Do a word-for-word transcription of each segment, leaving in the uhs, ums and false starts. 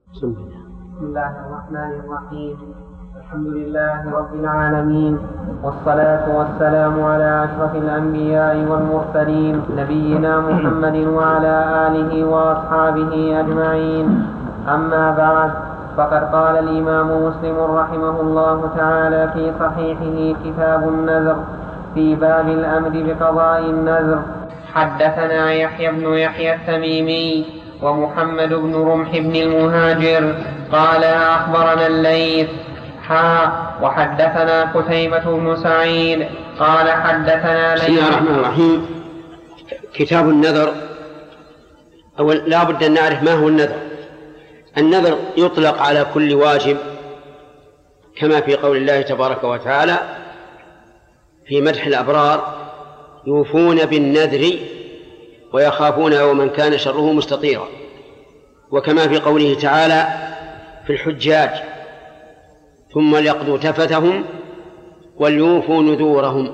بسم الله الرحمن الرحيم. الحمد لله رب العالمين، والصلاة والسلام على أشرف الأنبياء والمرسلين نبينا محمد وعلى آله وأصحابه أجمعين. أما بعد، فقد قال الإمام مسلم رحمه الله تعالى في صحيحه كتاب النذر في باب الأمر بقضاء النذر: حدثنا يحيى بن يحيى التميمي ومحمد بن رمح بن المهاجر قال أخبرنا الليث حا وحدثنا قتيبة بن سعيد قال حدثنا ليث. بسم الله الرحمن الرحيم. كتاب النذر. أول لا بد أن نعرف ما هو النذر. النذر يطلق على كل واجب، كما في قول الله تبارك وتعالى في مدح الأبرار: يوفون بالنذر ويخافون يوما كان شره مستطيرا. وكما في قوله تعالى في الحجاج: ثم ليقضوا تفثهم وليوفوا نذورهم.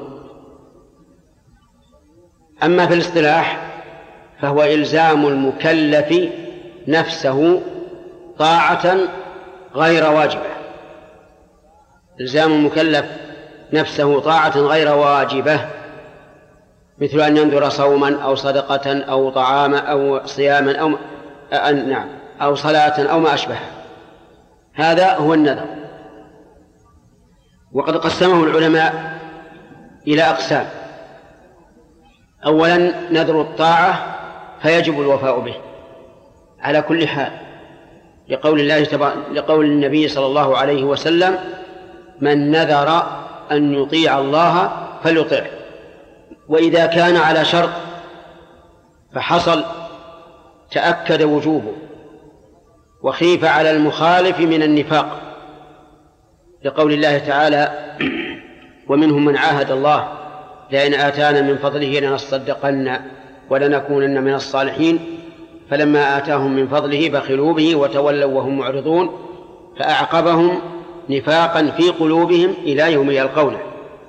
أما في الاصطلاح فهو إلزام المكلف نفسه طاعة غير واجبة. إلزام المكلف نفسه طاعة غير واجبة، مثل أن ينذر صوما أو صدقة أو طعاما أو صياما أو نعم أو صلاة أو ما أشبه. هذا هو النذر. وقد قسمه العلماء إلى أقسام: أولا نذر الطاعة فيجب الوفاء به على كل حال، لقول الله تبارك لقول النبي صلى الله عليه وسلم: من نذر أن يطيع الله فليطعه. وإذا كان على شرط فحصل تأكد وجوبه، وخيف على المخالف من النفاق، لقول الله تعالى: ومنهم من عاهد الله لئن آتانا من فضله لنصدقن ولنكونن من الصالحين فلما آتاهم من فضله بخلوا به وتولوا وهم معرضون فأعقبهم نفاقا في قلوبهم إلى يوم يلقونه.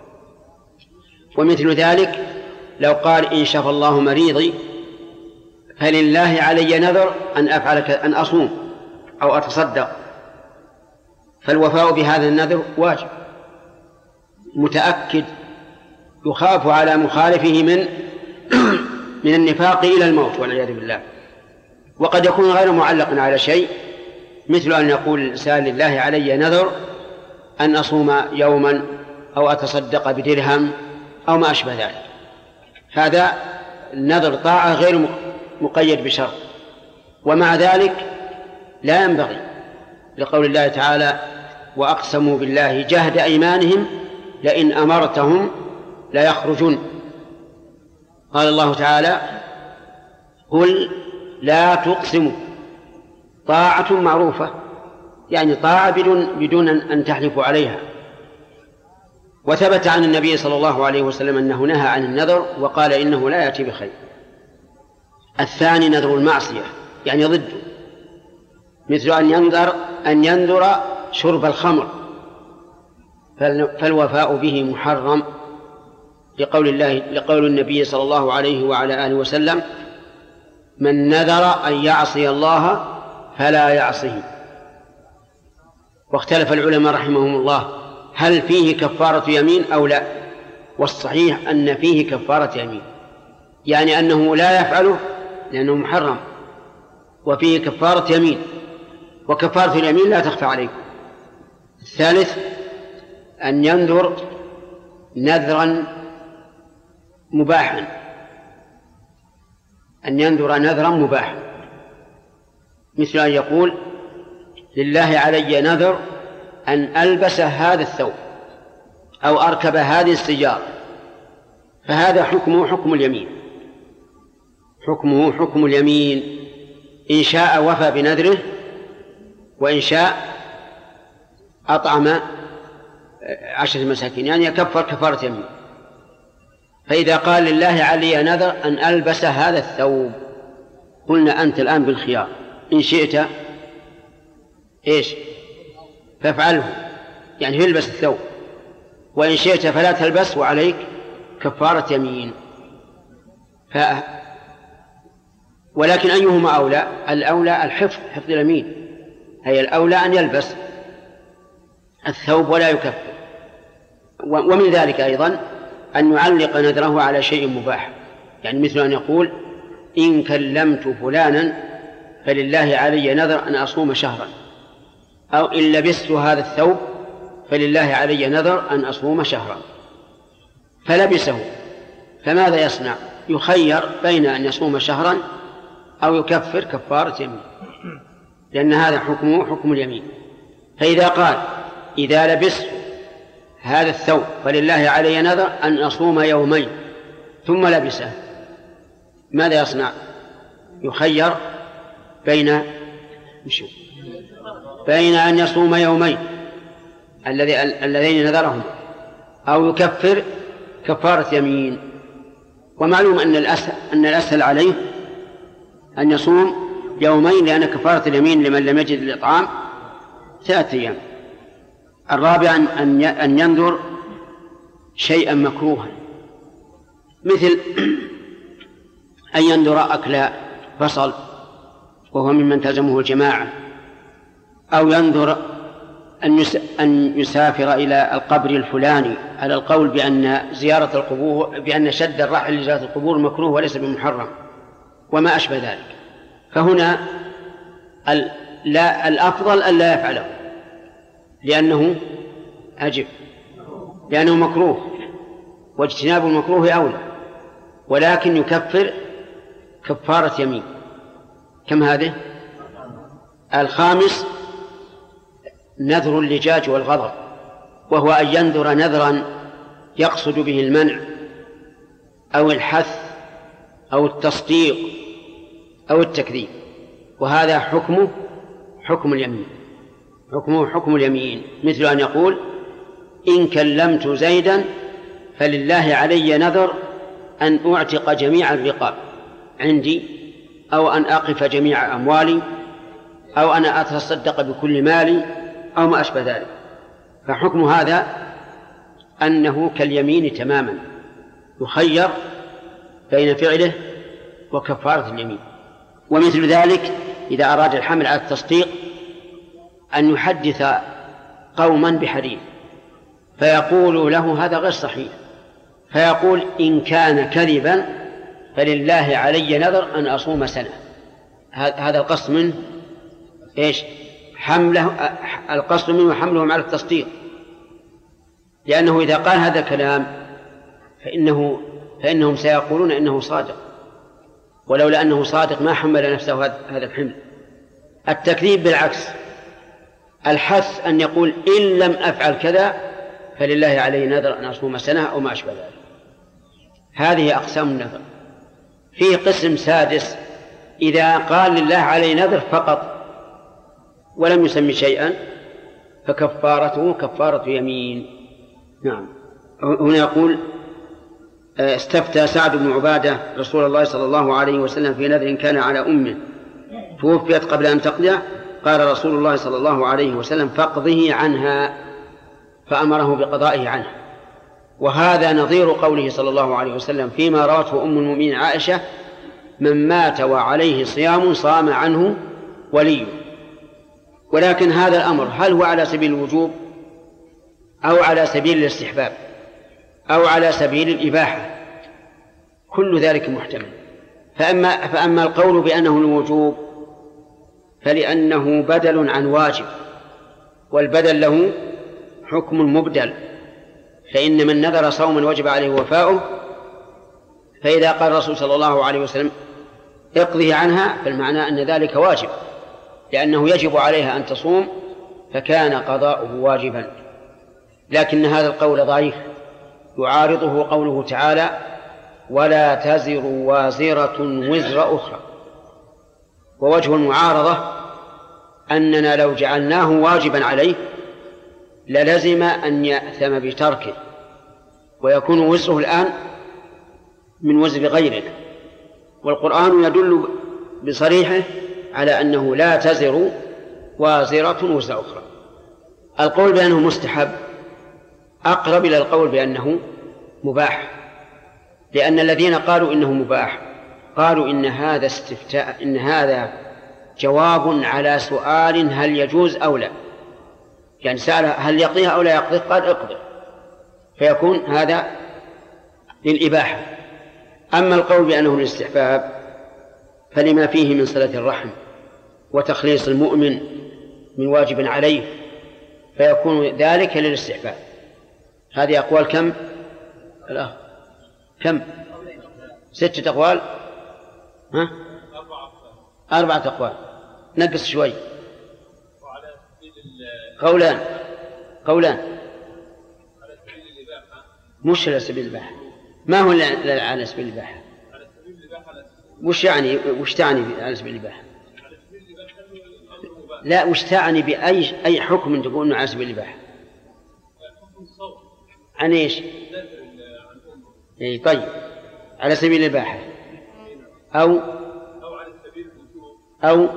ومثل ذلك لو قال: إن شفى الله مريضي فلله علي نذر أن أفعل أن أصوم أو أتصدق، فالوفاء بهذا النذر واجب متأكد، يخاف على مخالفه من من النفاق إلى الموت والعياذ بالله. وقد يكون غير معلق على شيء، مثل أن يقول الإنسان: لله علي نذر أن أصوم يوما أو أتصدق بدرهم أو ما أشبه ذلك. هذا النذر طاعة غير مقيد بشرط، ومع ذلك لا ينبغي، لقول الله تعالى: وأقسموا بالله جهد أيمانهم لئن أمرتهم لا يخرجون. قال الله تعالى: قل لا تقسموا، طاعة معروفة، يعني طاعة بدون, بدون أن تحلفوا عليها. وثبت عن النبي صلى الله عليه وسلم أنه نهى عن النذر وقال إنه لا يأتي بخير. الثاني نذر المعصية، يعني ضده، مثل أن ينذر أن ينذر شرب الخمر، فالوفاء به محرم، لقول الله لقول النبي صلى الله عليه وعلى آله وسلم: من نذر أن يعصي الله فلا يعصيه. واختلف العلماء رحمهم الله هل فيه كفارة يمين أو لا، والصحيح أن فيه كفارة يمين، يعني أنه لا يفعله لأنه محرم، وفيه كفارة يمين، وكفارة اليمين لا تخفى عليكم. الثالث أن ينذر نذرا مباحا، أن ينذر نذرا مباحا، مثل أن يقول: لله علي نذر أن ألبس هذا الثوب أو أركب هذه السيارة، فهذا حكمه حكم اليمين، حكمه حكم اليمين. إن شاء وفى بنذره، وإن شاء أطعم عشرة مساكين، يعني يكفر كفارة يمين. فإذا قال: لله علي نذر أن ألبس هذا الثوب، قلنا أنت الآن بالخيار، إن شئت إيش فافعله، يعني يلبس الثوب، وإن شئت فلا تلبس وعليك كفارة يمين. ف... ولكن أيهما أولى؟ الأولى الحفظ، حفظ اليمين، أي الأولى أن يلبس الثوب ولا يكفر. ومن ذلك أيضا أن يعلق نذره على شيء مباح، يعني مثل أن يقول إن كلمت فلانا فلله علي نذر أن أصوم شهرا، أو إن لبست هذا الثوب فلله علي نذر أن أصوم شهرا، فلبسه، فماذا يصنع؟ يخير بين أن يصوم شهرا أو يكفر كفارة يمين، لأن هذا حكمه حكم اليمين. فإذا قال إذا لبست هذا الثوب فلله علي نذر أن أصوم يومين ثم لبسه، ماذا يصنع؟ يخير بين بين أن يصوم يومين اللذين نذرهم أو يكفر كفارة يمين. ومعلوم أن الأسهل, أن الأسهل عليه أن يصوم يومين، لأن كفارة اليمين لمن لم يجد الإطعام ثلاثة أيام. الرابع أن ينذر شيئا مكروها، مثل أن ينذر أكل بصل وهو ممن تلزمه الجماعة، أو ينذر أن يسافر إلى القبر الفلاني على القول بأن زيارة القبور بأن شد الرحل لزيارة القبور مكروه وليس بمحرم وما أشبه ذلك. فهنا لا الأفضل أن لا يفعله لأنه أجب، لأنه مكروه، واجتناب المكروه أولى، ولكن يكفر كفارة يمين. كم هذه؟ الخامس نذر اللجاج والغضب، وهو أن ينذر نذرا يقصد به المنع أو الحث أو التصديق أو التكذيب، وهذا حكمه حكم اليمين، حكمه حكم اليمين. مثل أن يقول إن كلمت زيدا فلله علي نذر أن أعتق جميع الرقاب عندي، أو أن أقف جميع أموالي، أو أنا أتصدق بكل مالي، أو ما أشبه ذلك. فحكم هذا أنه كاليمين تماما، يخير بين فعله وكفارة اليمين. ومثل ذلك إذا أراد الحمل على التصديق أن يحدث قوما بحديث فيقول له هذا غير صحيح، فيقول إن كان كذبا فلله علي نذر أن أصوم سنة. هذا القصد منه إيش؟ حمله، القصد منه حملهم على التصديق، لأنه إذا قال هذا الكلام فإنه فإنهم سيقولون إنه صادق، ولولا أنه صادق ما حمل نفسه هذا الحمل. التكذيب بالعكس، الحث أن يقول إن لم أفعل كذا فلله علي نذر أن أصوم سنة أو ما أشبه ذلك. هذه أقسام النذر. في قسم سادس إذا قال لله علي نذر فقط ولم يسمي شيئا فكفارته كفارة يمين. نعم. هنا يقول استفتى سعد بن عبادة رسول الله صلى الله عليه وسلم في نذر كان على أمه توفيت قبل أن تقضي، قال رسول الله صلى الله عليه وسلم فاقضه عنها، فأمره بقضائه عنها. وهذا نظير قوله صلى الله عليه وسلم فيما روته أم المؤمنين عائشة من مات وعليه صيام صام عنه وليه. ولكن هذا الأمر هل هو على سبيل الوجوب أو على سبيل الاستحباب أو على سبيل الإباحة؟ كل ذلك محتمل. فأما, فأما القول بأنه الوجوب فلأنه بدل عن واجب، والبدل له حكم مبدل، فإن من نذر صوما وجب عليه وفاؤه، فإذا قال الرسول صلى الله عليه وسلم اقضه عنها فالمعنى أن ذلك واجب، لأنه يجب عليها أن تصوم فكان قضاؤه واجبا. لكن هذا القول ضعيف، يعارضه قوله تعالى ولا تزر وازرة وزر أخرى. ووجه المعارضة أننا لو جعلناه واجبا عليه للزم أن يأثم بتركه، ويكون وزره الآن من وزر غيرنا، والقرآن يدل بصريحه على أنه لا تزر وازرة وزر أخرى. القول بأنه مستحب أقرب إلى القول بأنه مباح، لأن الذين قالوا إنه مباح قالوا إن هذا استفتاء إن هذا جواب على سؤال هل يجوز أو لا، يعني سأل هل يقضيها أو لا يقضيها قال اقضي، فيكون هذا للإباحة. أما القول بأنه للاستحباب فلما فيه من صلة الرحم وتخليص المؤمن من واجب عليه، فيكون ذلك للاستحباب. هذه أقوال كم؟ لا. كم؟ ستة أقوال. ها؟ أربعة أقوال، نقص شوي. قولان قولان مش على سبيل الإباحة. ما هو على سبيل الإباحة؟ وش يعني وش تعني على سبيل الإباحة؟ لا، وش تعني بأي أي حكم تقول إنه على سبيل الإباحة؟ عن إيش؟ إيه طيب، على سبيل الإباحة أو أو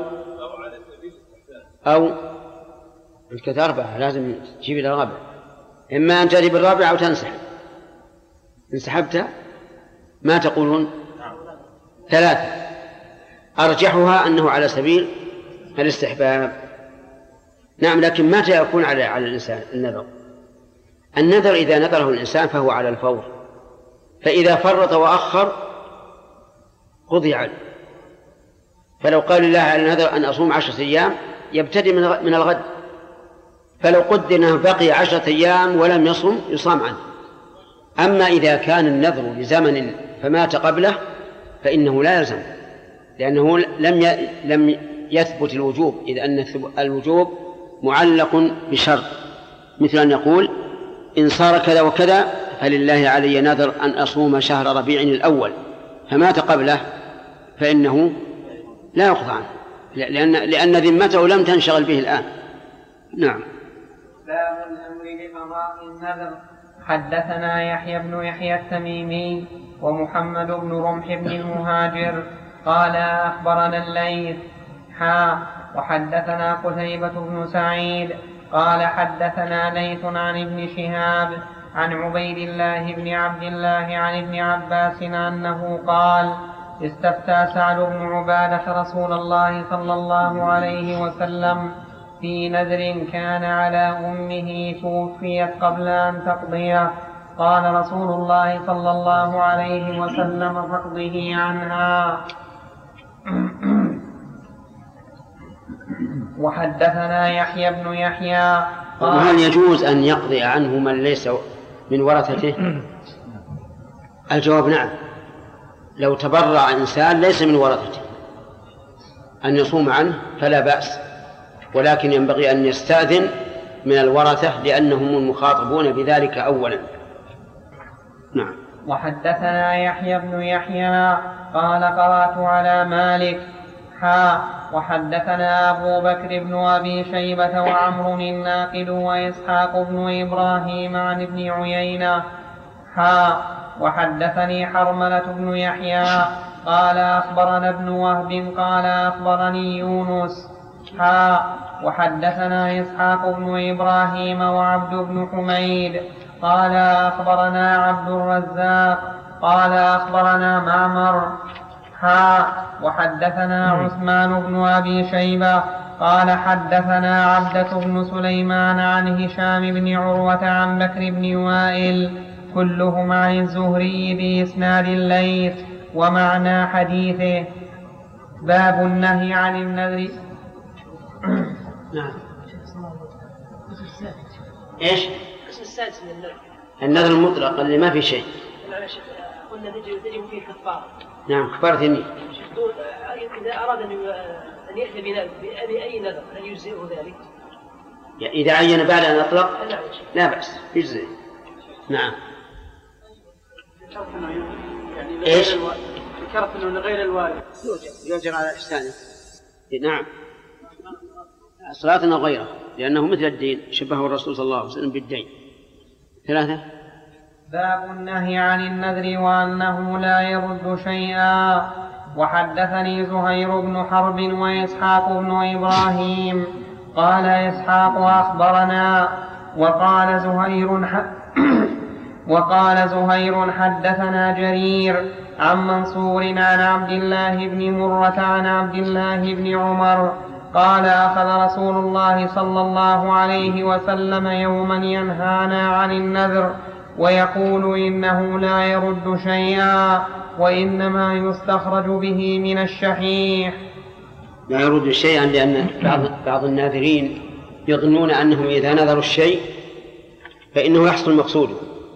أو الكت أربعة، لازم تجيب الرابع، إما أن تأتي بالرابع أو تنسحب. إن سحبت ما تقولون؟ ثلاثة، أرجحها أنه على سبيل الاستحباب. نعم، لكن متى يكون على على الإنسان النذر؟ النذر إذا نذره الإنسان فهو على الفور، فإذا فرط وأخر قضي عنه. فلو قال الله على النذر أن أصوم عشرة أيام يبتدي من الغد، فلو قدر أنه بقي عشرة أيام ولم يصم يصام عنه. أما إذا كان النذر لزمن فمات قبله فإنه لا يلزم، لأنه لم لم يثبت الوجوب، إذ أن الوجوب معلق بشرط، مثل أن يقول إن صار كذا وكذا فلله علي نذر أن أصوم شهر ربيع الأول، فمات قبله فإنه لا يقضى عنه، لأن لأن ذمته لم تنشغل به الآن. نعم. باب الأمر بقضاء النذر. حدثنا يحيى بن يحيى التميمي ومحمد بن رمح بن المهاجر قال أخبرنا الليث حا وحدثنا قتيبة بن سعيد قال حدثنا ليث عن ابن شهاب عن عبيد الله بن عبد الله عن ابن عباس أنه قال استفتى سعد بن عبادة رسول الله صلى الله عليه وسلم في نذر كان على أمه توفيت قبل أن تقضيه، قال رسول الله صلى الله عليه وسلم فاقضه عنها. وحدثنا يحيى بن يحيى وهل يجوز أن يقضي عنه من ليس من ورثته؟ الجواب نعم، لو تبرع إنسان ليس من ورثته أن يصوم عنه فلا بأس، ولكن ينبغي أن يستأذن من الورثة لأنهم المخاطبون بذلك أولا. نعم. وحدثنا يحيى بن يحيى قال قرأت على مالك حا وحدثنا أبو بكر بن أبي شيبة وعمر الناقد وإسحاق بن إبراهيم عن ابن عيينة حا وحدثني حرملة بن يحيى قال أخبرنا ابن وهب قال أخبرني يونس حا وحدثنا إسحاق بن إبراهيم وعبد بن حميد قال أخبرنا عبد الرزاق قال أخبرنا معمر حا وحدثنا عثمان بن أبي شيبة قال حدثنا عبدة بن سليمان عن هشام بن عروة عن بكر بن وائل كلهم عن الزهري بإسناد الليث ومعنى حديثه. باب النهي عن النذر. نعم. ايش؟ القسم السادس من النذر. النذر المطلق اللي ما في شيء. قلنا تجب فيه كفارة. نعم، كفارة يمين. إذا أراد أن يأتي بأي نذر هل يجزئه ذلك؟ إذا عين بعد أن أطلق لا بأس يجزئه. نعم. ايش؟ ذكرت انه غير الوالد يوجب يوجب على إحسانه. نعم. صلاتنا غيره لأنه مثل الدين، شبهه الرسول صلى الله عليه وسلم بالدين. ثلاثة. باب النهي عن النذر وأنه لا يرد شيئا. وحدثني زهير بن حرب وإسحاق بن إبراهيم قال إسحاق أخبرنا وقال زهير وقال زهير حدثنا جرير عن منصور عن عبد الله بن مرة عن عبد الله بن عمر قال أخذ رسول الله صلى الله عليه وسلم يوما ينهانا عن النذر ويقول إنه لا يرد شيئا وإنما يستخرج به من الشحيح. لا يرد شيئا لأن بعض, بعض الناذرين يظنون أنهم إذا نذروا الشيء فإنه يحصل مقصوده،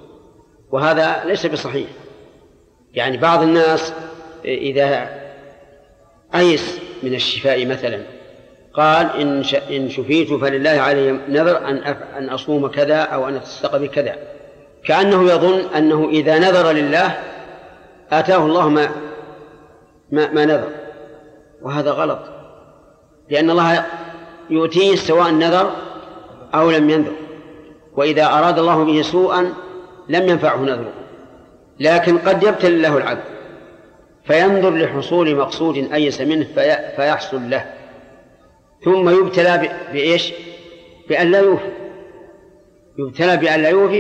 وهذا ليس بصحيح. يعني بعض الناس إذا أيس من الشفاء مثلا قال إن شفيت فلله علي نذر أن أصوم كذا أو أن أتصدق بكذا، كأنه يظن أنه إذا نذر لله آتاه الله ما, ما, ما نذر، وهذا غلط، لأن الله يؤتيه سواء نذر أو لم ينذر، وإذا أراد الله به سوءا لم ينفعه نذره. لكن قد يبتلي له العبد فينظر لحصول مقصود أيس منه في فيحصل له، ثم يبتلى بإيش؟ بأن لا يوفي، يبتلى بأن لا يوفي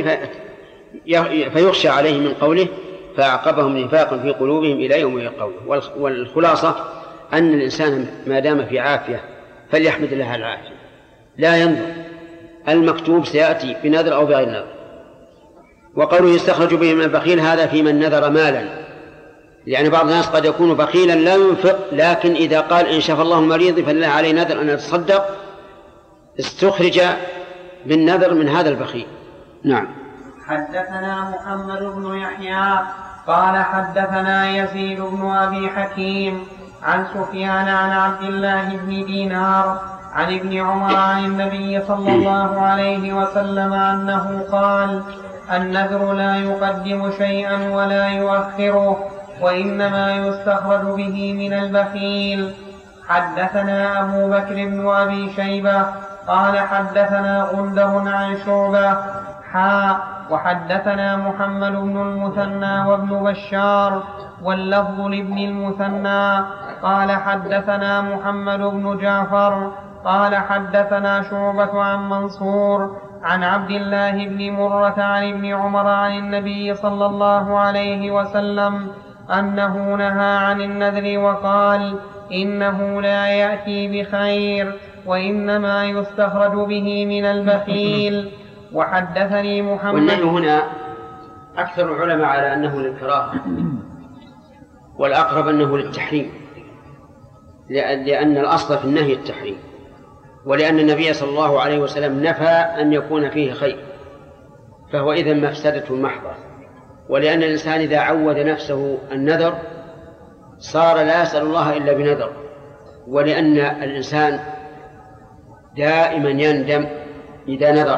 في فيخشى عليه من قوله فأعقبهم نفاقا في قلوبهم إلى يوم يلقونه. والخلاصة أن الإنسان ما دام في عافية فليحمد الله على العافية، لا ينظر المكتوب سيأتي بنذر أو بغير نذر. وقوله يستخرج به من البخيل هذا في من نذر مالا، يعني بعض الناس قد يكون بخيلا لا ينفق، لكن إذا قال إن شفى الله المريض فلله عليه نذر أن يتصدق استخرج بالنذر من هذا البخيل. نعم. حدثنا محمد بن يحيى قال حدثنا يزيد بن أبي حكيم عن سفيان عن عبد الله بن دينار عن ابن عمر عن النبي صلى الله عليه وسلم أنه قال النذر لا يقدم شيئا ولا يؤخره وإنما يستخرج به من البخيل. حدثنا أبو بكر بن أبي شيبة قال حدثنا غندر عن شعبة حاء وحدثنا محمد بن المثنى وابن بشار واللفظ لابن المثنى قال حدثنا محمد بن جعفر قال حدثنا شعبة عن منصور عن عبد الله بن مرة عن ابن عمر عن النبي صلى الله عليه وسلم أنه نهى عن النذر وقال إنه لا يأتي بخير وإنما يستخرج به من البخيل. وحدثني محمد. والنهي هنا أكثر العلماء على أنه للكراهة، والأقرب أنه للتحريم، لأن الأصل في النهي التحريم، ولأن النبي صلى الله عليه وسلم نفى أن يكون فيه خير، فهو إذن مفسدة محضة. ولأن الإنسان إذا عود نفسه النذر صار لا يسأل الله إلا بنذر، ولأن الإنسان دائما يندم إذا نذر،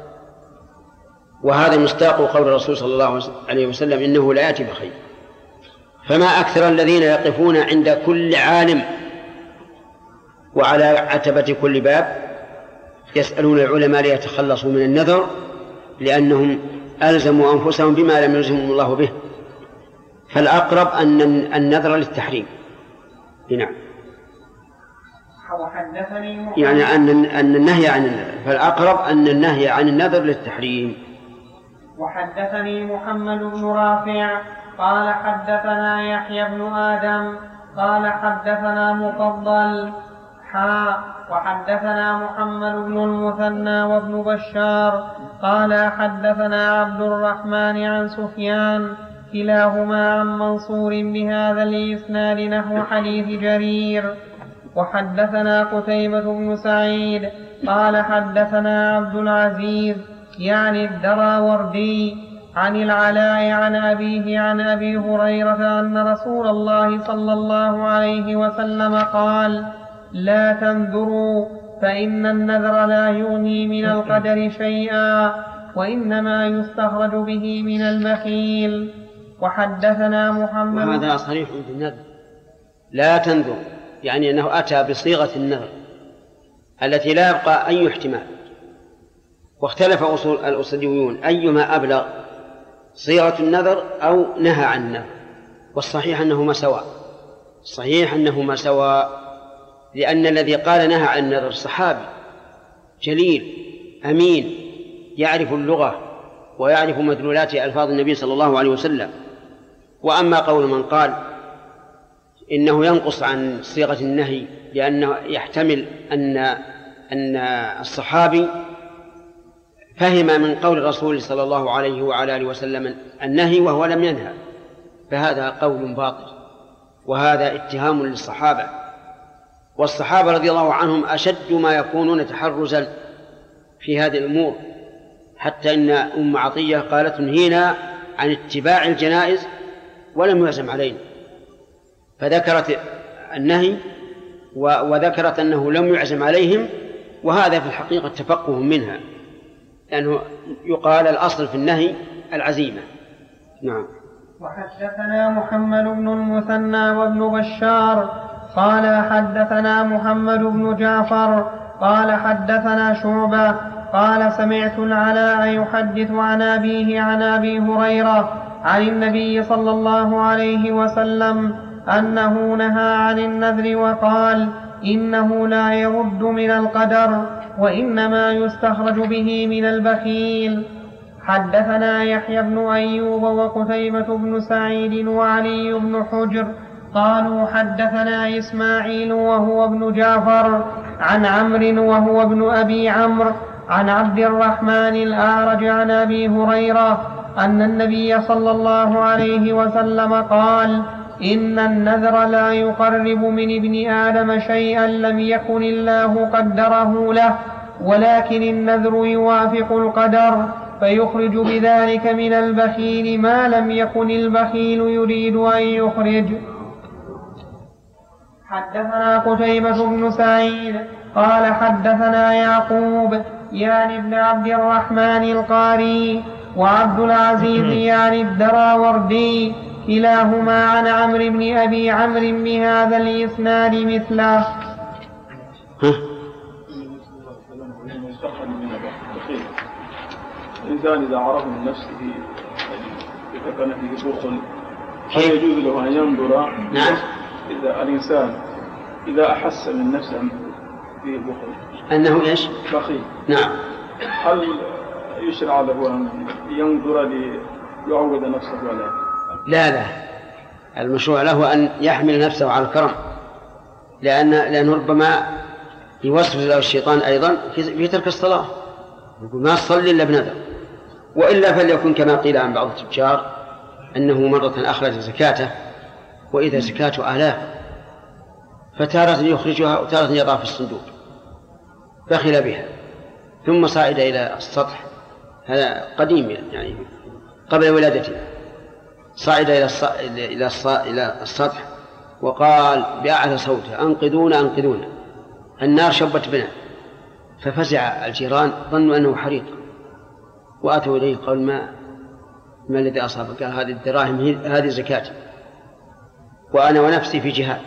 وهذا مصداق قول الرسول صلى الله عليه وسلم إنه لا يأتي بخير. فما أكثر الذين يقفون عند كل عالم وعلى عتبة كل باب يسألون العلماء ليتخلصوا من النذر، لأنهم ألزموا أنفسهم بما لم يلزمهم الله به. فالأقرب أن النذر للتحريم. نعم. يعني أن أن النهي عن النذر، فالأقرب أن النهي عن النذر للتحريم. وحدثني محمد بن رافع قال حدثنا يحيى بن آدم قال حدثنا مفضل حاء وحدثنا محمد بن المثنى وابن بشار قال حدثنا عبد الرحمن عن سفيان كلاهما عن منصور بهذا الإسناد نحو حديث جرير. وحدثنا قتيبة بن سعيد قال حدثنا عبد العزيز يعني الدراوردي عن العلاء عن أبيه عن أبي هريرة أن رسول الله صلى الله عليه وسلم قال لا تنذروا فإن النذر لا يغني من القدر شيئا وإنما يستخرج به من البخيل. وحدثنا محمد. وهذا صريح في النذر، لا تنذر يعني أنه أتى بصيغة النذر التي لا يبقى أي احتمال. واختلف أصول الأصوليون أيما أبلغ، صيغة النذر أو نهى عن النذر، والصحيح أنهما سواء، الصحيح أنهما سواء، لأن الذي قال نهى عن النذر صحابي جليل أمين يعرف اللغة ويعرف مدلولات ألفاظ النبي صلى الله عليه وسلم. وأما قول من قال إنه ينقص عن صيغة النهي لأنه يحتمل أن أن الصحابي فهم من قول الرسول صلى الله عليه وعلى آله وسلم النهي وهو لم ينهى، فهذا قول باطل، وهذا اتهام للصحابة. والصحابة رضي الله عنهم أشد ما يكونون تحرزا في هذه الأمور، حتى إن أم عطية قالت نهينا عن اتباع الجنائز ولم يعزم علينا، فذكرت النهي وذكرت أنه لم يعزم عليهم، وهذا في الحقيقة تفقه منها، لأنه يقال الأصل في النهي العزيمة. نعم. وحدثنا محمد بن المثنى وابن بشار قال حدثنا محمد بن جعفر قال حدثنا شعبة قال سمعت العلاء يحدث عن أبيه عن أبي هريرة عن النبي صلى الله عليه وسلم أنه نهى عن النذر وقال إنه لا يرد من القدر وإنما يستخرج به من البخيل. حدثنا يحيى بن أيوب وقتيبة بن سعيد وعلي بن حجر قالوا حدثنا إسماعيل وهو ابن جعفر عن عمرو وهو ابن أبي عمرو عن عبد الرحمن الأعرج عن أبي هريرة أن النبي صلى الله عليه وسلم قال إن النذر لا يقرب من ابن آدم شيئا لم يكن الله قدره له، ولكن النذر يوافق القدر فيخرج بذلك من البخيل ما لم يكن البخيل يريد أن يخرج. حدثنا قتيبة بن سعيد قال حدثنا يعقوب يعني ابن عبد الرحمن القاري وعبد العزيز يعني الدراوردي كلاهما عن عمرو بن أبي عمرو بهذا الإسناد مثله. الإنسان إذا عرف من نفسه إذا كان فيه بخل هل يجوز له أن ينظر؟ نعم. إذا الإنسان إذا أحس من نفسه فيه بخل أنه إيش؟ بخيل. نعم. هل يشرع له أن ينظر ليعود نفسه ولا؟ لا لا، المشروع له أن يحمل نفسه على الكرم، لأن لأنه ربما يوسوس له الشيطان أيضا في ترك الصلاة، يقول ما تصلي إلا بنذر، وإلا فليكن كما قيل عن بعض التجار أنه مرة أخرج زكاته وإذا زكاته آلاف، فتارة يخرجها وتارة يضع في الصندوق، بخل بها ثم صعد إلى السطح، هذا قديم يعني قبل ولادته، صعد إلى إلى إلى السطح وقال بأعلى صوته أنقذونا أنقذونا النار شبت بنا، ففزع الجيران ظنوا أنه حريق وأتوا إليه قال ما ما الذي أصابك؟ قال هذه الدراهم هذه زكاتي وأنا ونفسي في جهاد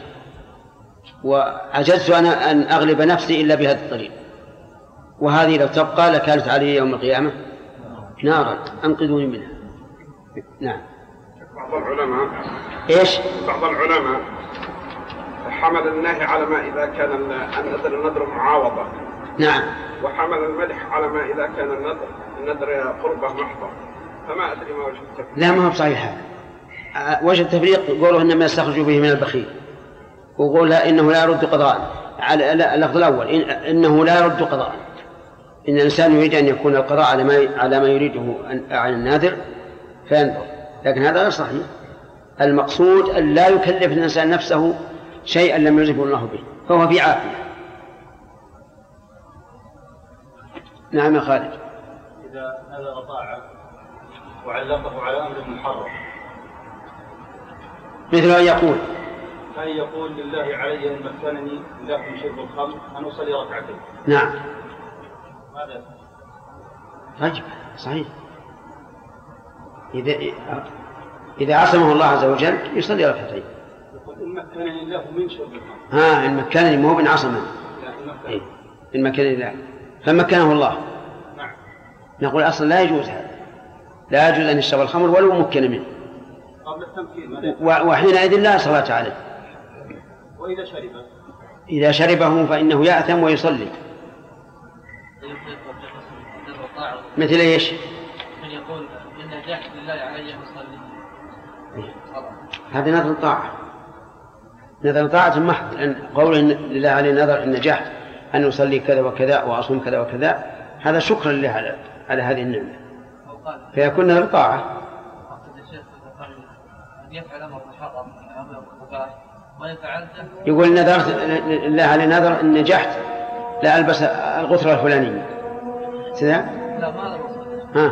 وعجزت أنا أن أغلب نفسي إلا بهذا الطريق، وهذه لو تبقى لكانت علي يوم القيامة نارا أنقذوني منها. نعم. بعض العلماء إيش؟ بعض العلماء حمل النهي على ما إذا كان النذر النذر معاوضة. نعم. وحمل المدح على ما إذا كان النذر النذر قربة محضة، فما أدري ما وجه التفريق. لا ما هو بصحيح. وجه التفريق قوله إنما يستخرج به من البخيل، وقولها إنه لا يرد قضاء. على اللفظ الأول إن إنه لا يرد قضاء، إن الإنسان يريد أن يكون القضاء على ما على ما يريده عن الناذر فينظر، لكن هذا غير صحيح. المقصود أن لا يكلف الإنسان نفسه شيئا لم يلزمه الله به، فهو في عافية. نعم يا خالد. إذا نذر طاعة وعلقه على أمر محرم، مثل أن يقول أن يقول لله علي إن مكنني الله من شرب الخمر أن أصلي ركعتين. نعم. ماذا؟ طيب صحيح. إذا إذا عصمه الله عز وجل يصلي ركعتين. يقول إن مكنني الله من شرب الخمر. ها إن مكنني مو بن عصمه. إيه إن مكنني الله فمكنه الله. نعم. نقول أصلا لا يجوز هذا، لا يجوز أن يشرب الخمر ولو مكن منه. قبل التمكين. وحينئذ لا صلاة عليه. وإذا شربه؟ إذا شربه فإنه يأثم ويصلي. مثل إيش؟ من يقول يقول إن نجحت لله علي أن أصلي. هذا نذر طاعة، نذر طاعة محض، لأن قوله لله علي نذر إن نجحت أن أصلي كذا وكذا وأصوم كذا وكذا، هذا شكرا لله على على هذه النعمة، فيكون نذر طاعة. يقول نذرت لله علي نذر إن نجحت لا ألبس الغترة الفلانية. سيدا؟ لا ما هذا ها.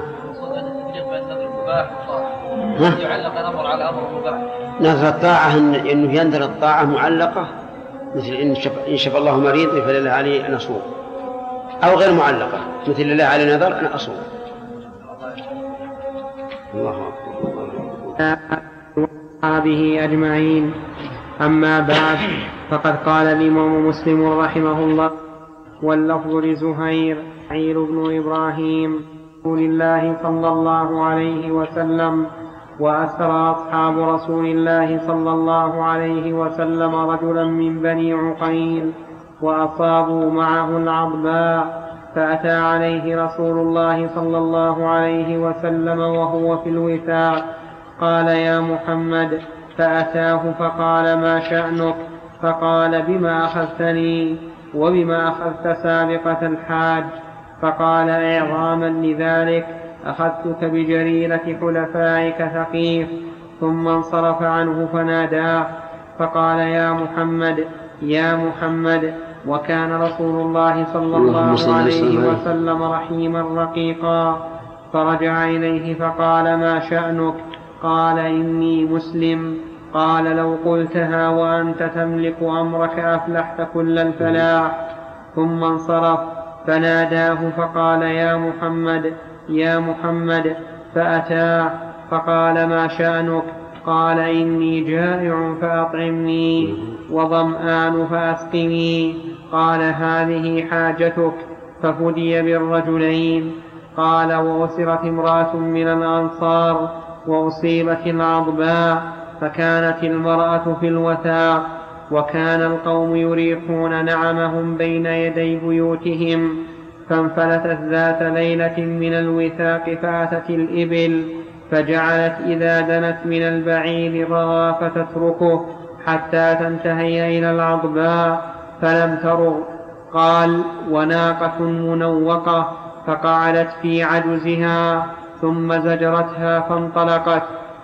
ها؟ يعلق الأمر على أمر مباح. نذر الطاعة إنه ينذر الطاعة معلقة، مثل إن شف إن شفى الله مريض فلله علي أن أصوم، أو غير معلقة مثل لله علي نذر أن أصوم. الله أكبر. به أجمعين. أما بعد، فقد قال الإمام مسلم رحمه الله: واللفظ لزهير عير بن إبراهيم رسول الله صلى الله عليه وسلم: وأسرى أصحاب رسول الله صلى الله عليه وسلم رجلا من بني عقيل وأصابوا معه العضباء، فأتى عليه رسول الله صلى الله عليه وسلم وهو في الوثاق، قال: يا محمد. فأتاه فقال: ما شأنك؟ فقال: بما أخذتني وبما أخذت سابقة الحاج؟ فقال: إعظاما لذلك أخذتك بجريرة حلفائك ثقيف. ثم انصرف عنه فناداه فقال: يا محمد يا محمد. وكان رسول الله صلى الله عليه وسلم رحيما رقيقا، فرجع إليه فقال: ما شأنك؟ قال: إني مسلم. قال: لو قلتها وأنت تملك أمرك أفلحت كل الفلاح. ثم انصرف فناداه فقال: يا محمد يا محمد. فأتاه فقال: ما شأنك؟ قال: إني جائع فأطعمني وظمآن فأسقني. قال: هذه حاجتك. ففدي بالرجلين. قال: وأسرت امرأة من الأنصار وأصيبت العضباء، فكانت المرأة في الوثاق، وكان القوم يريحون نعمهم بين يدي بيوتهم، فانفلتت ذات ليلة من الوثاق فأتت الإبل، فجعلت إذا دنت من البعير رغى فتتركه حتى تنتهي إلى العضباء فلم ترغ. قال: وناقة منوقة، فقعدت في عجزها ثم زجرتها فانطلقت،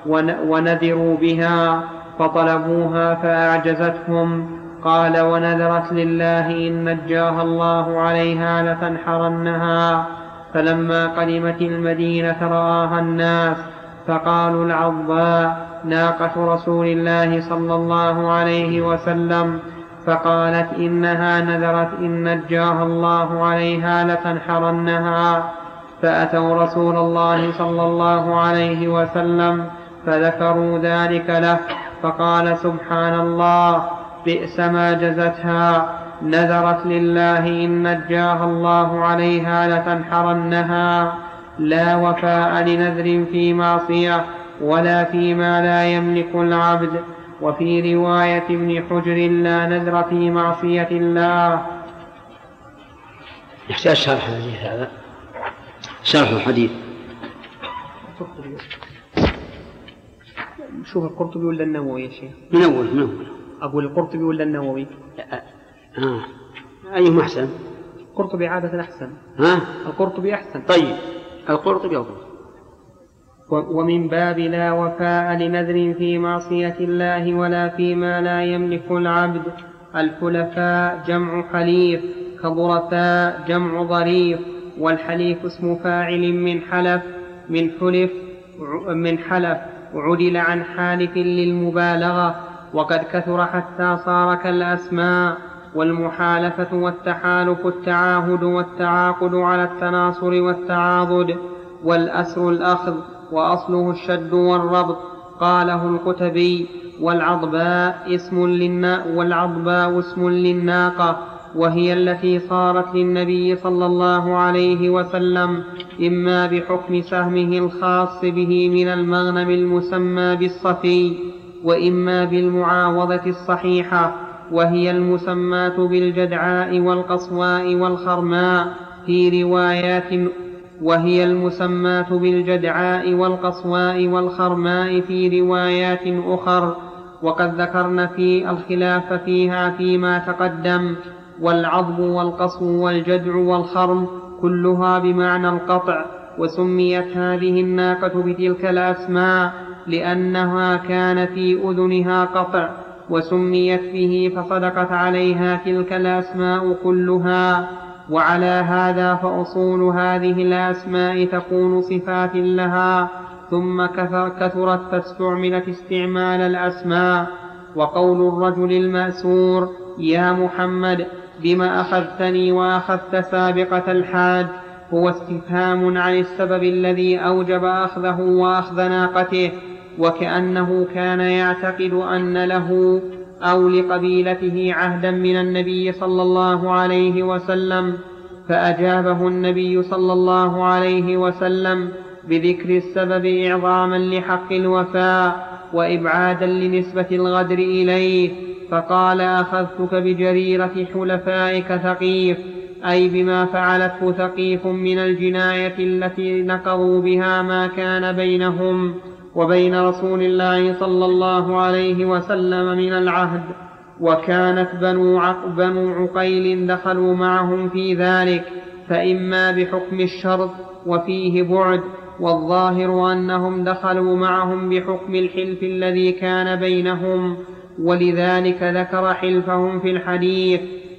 ونذروا بها فطلبوها فأعجزتهم. قال: ونذرت لله إن نجاها الله عليها لتنحرنها. فلما قدمت المدينة رآها الناس فقالوا: العضباء ناقة رسول الله صلى الله عليه وسلم. فقالت: إنها نذرت إن نجاها الله عليها لتنحرنها. فأتوا رسول الله صلى الله عليه وسلم فذكروا ذلك له، فقال: سبحان الله، بئس ما جزتها، نذرت لله إن نجاها الله عليها لتنحرنها. لا وفاء لنذر في معصية ولا فيما لا يملك العبد. وفي رواية ابن حجر: لا نذر في معصية الله. يحتاج شرح الحديث هذا، شرح الحديث. شوف القرطبي ولا النووي يا شيخ؟ من أول من أول أقول القرطبي ولا النووي؟ آه. أيهم أحسن؟ القرطبي عادة أحسن. ها؟ القرطبي أحسن. طيب القرطبي أفضل. ومن باب لا وفاء لنذر في معصية الله ولا فيما لا يملك العبد. الحلفاء جمع حليف، كظرفاء جمع ظريف، والحليف اسم فاعل من حلف من حلف من حلف عدل عن حالف للمبالغة، وقد كثر حتى صار كالأسماء. والمحالفة والتحالف التعاهد والتعاقد على التناصر والتعاضد. والأسر الأخذ، وأصله الشد والربط. قاله القتبي: والعضباء اسم للنا والعضباء اسم للناقة، وهي التي صارت للنبي صلى الله عليه وسلم إما بحكم سهمه الخاص به من المغنم المسمى بالصفي، وإما بالمعاوضة الصحيحة، وهي المسماة بالجدعاء والقصواء والخرماء في روايات وهي المسماة بالجدعاء والقصواء والخرماء في روايات أخر، وقد ذكرن في الخلاف فيها فيما تقدم. والعضب والقصو والجدع والخرم كلها بمعنى القطع، وسميت هذه الناقة بتلك الأسماء لأنها كان في أذنها قطع، وسميت به فصدقت عليها تلك الأسماء كلها. وعلى هذا فأصول هذه الأسماء تكون صفات لها، ثم كثرت فاستعملت استعمال الأسماء. وقول الرجل المأسور يا محمد بما أخذتني وأخذت سابقة الحاج هو استفهام عن السبب الذي أوجب أخذه وأخذ ناقته، وكأنه كان يعتقد أن له أو لقبيلته عهدا من النبي صلى الله عليه وسلم، فأجابه النبي صلى الله عليه وسلم بذكر السبب إعظاما لحق الوفاء وإبعادا لنسبة الغدر إليه، فقال أخذتك بجريرة حلفائك ثقيف، أي بما فعلته ثقيف من الجناية التي نقضوا بها ما كان بينهم وبين رسول الله صلى الله عليه وسلم من العهد. وكانت بنو, عق بنو عقيل دخلوا معهم في ذلك، فإما بحكم الشرط وفيه بعد، والظاهر أنهم دخلوا معهم بحكم الحلف الذي كان بينهم، ولذلك ذكر حلفهم في الحديث.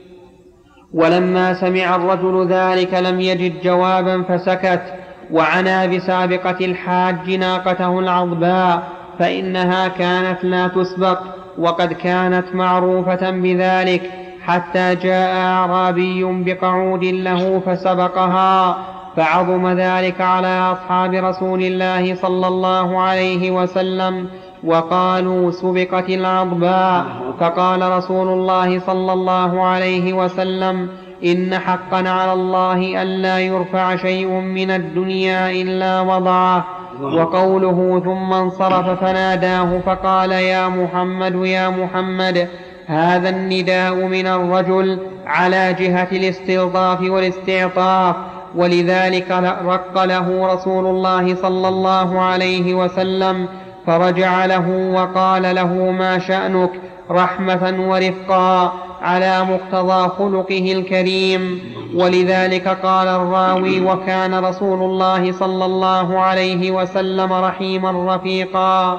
ولما سمع الرجل ذلك لم يجد جوابا فسكت، وعنى بسابقة الحاج ناقته العضباء، فإنها كانت لا تسبق، وقد كانت معروفة بذلك، حتى جاء أعرابي بقعود له فسبقها، فعظم ذلك على أصحاب رسول الله صلى الله عليه وسلم، وقالوا سبقت العضباء. فقال رسول الله صلى الله عليه وسلم إن حقا على الله ألا يرفع شيء من الدنيا إلا وضعه. وقوله ثم انصرف فناداه فقال يا محمد يا محمد، هذا النداء من الرجل على جهة الاستلطاف والاستعطاف، ولذلك رق له رسول الله صلى الله عليه وسلم، فرجع له وقال له ما شأنك، رحمة ورفقا على مقتضى خلقه الكريم. ولذلك قال الراوي وكان رسول الله صلى الله عليه وسلم رحيما رفيقا.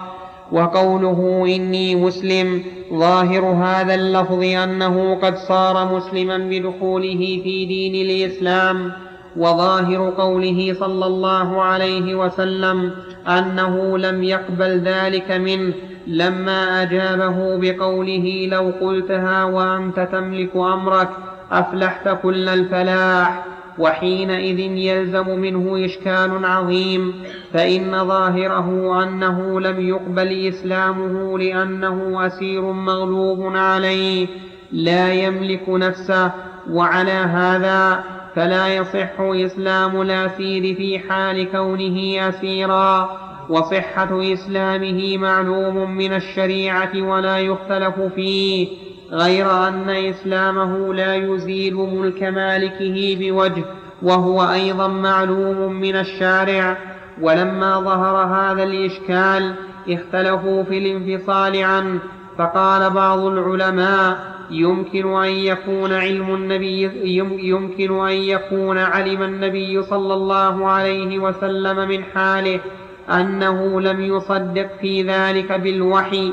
وقوله إني مسلم ظاهر هذا اللفظ أنه قد صار مسلما بدخوله في دين الإسلام، وظاهر قوله صلى الله عليه وسلم أنه لم يقبل ذلك منه لما أجابه بقوله لو قلتها وأنت تملك أمرك أفلحت كل الفلاح. وحينئذ يلزم منه إشكال عظيم، فإن ظاهره أنه لم يقبل إسلامه لأنه أسير مغلوب عليه لا يملك نفسه، وعلى هذا فلا يصح إسلام الأسير في حال كونه أسيرا. وصحة إسلامه معلوم من الشريعة ولا يختلف فيه، غير أن إسلامه لا يزيل ملك مالكه بوجه، وهو أيضا معلوم من الشارع. ولما ظهر هذا الإشكال اختلفوا في الانفصال عنه، فقال بعض العلماء يمكن أن يكون علم النبي يمكن أن يكون علم النبي صلى الله عليه وسلم من حاله أنه لم يصدق في ذلك بالوحي،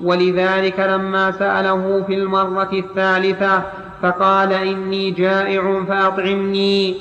ولذلك لما سأله في المرة الثالثة فقال إني جائع فأطعمني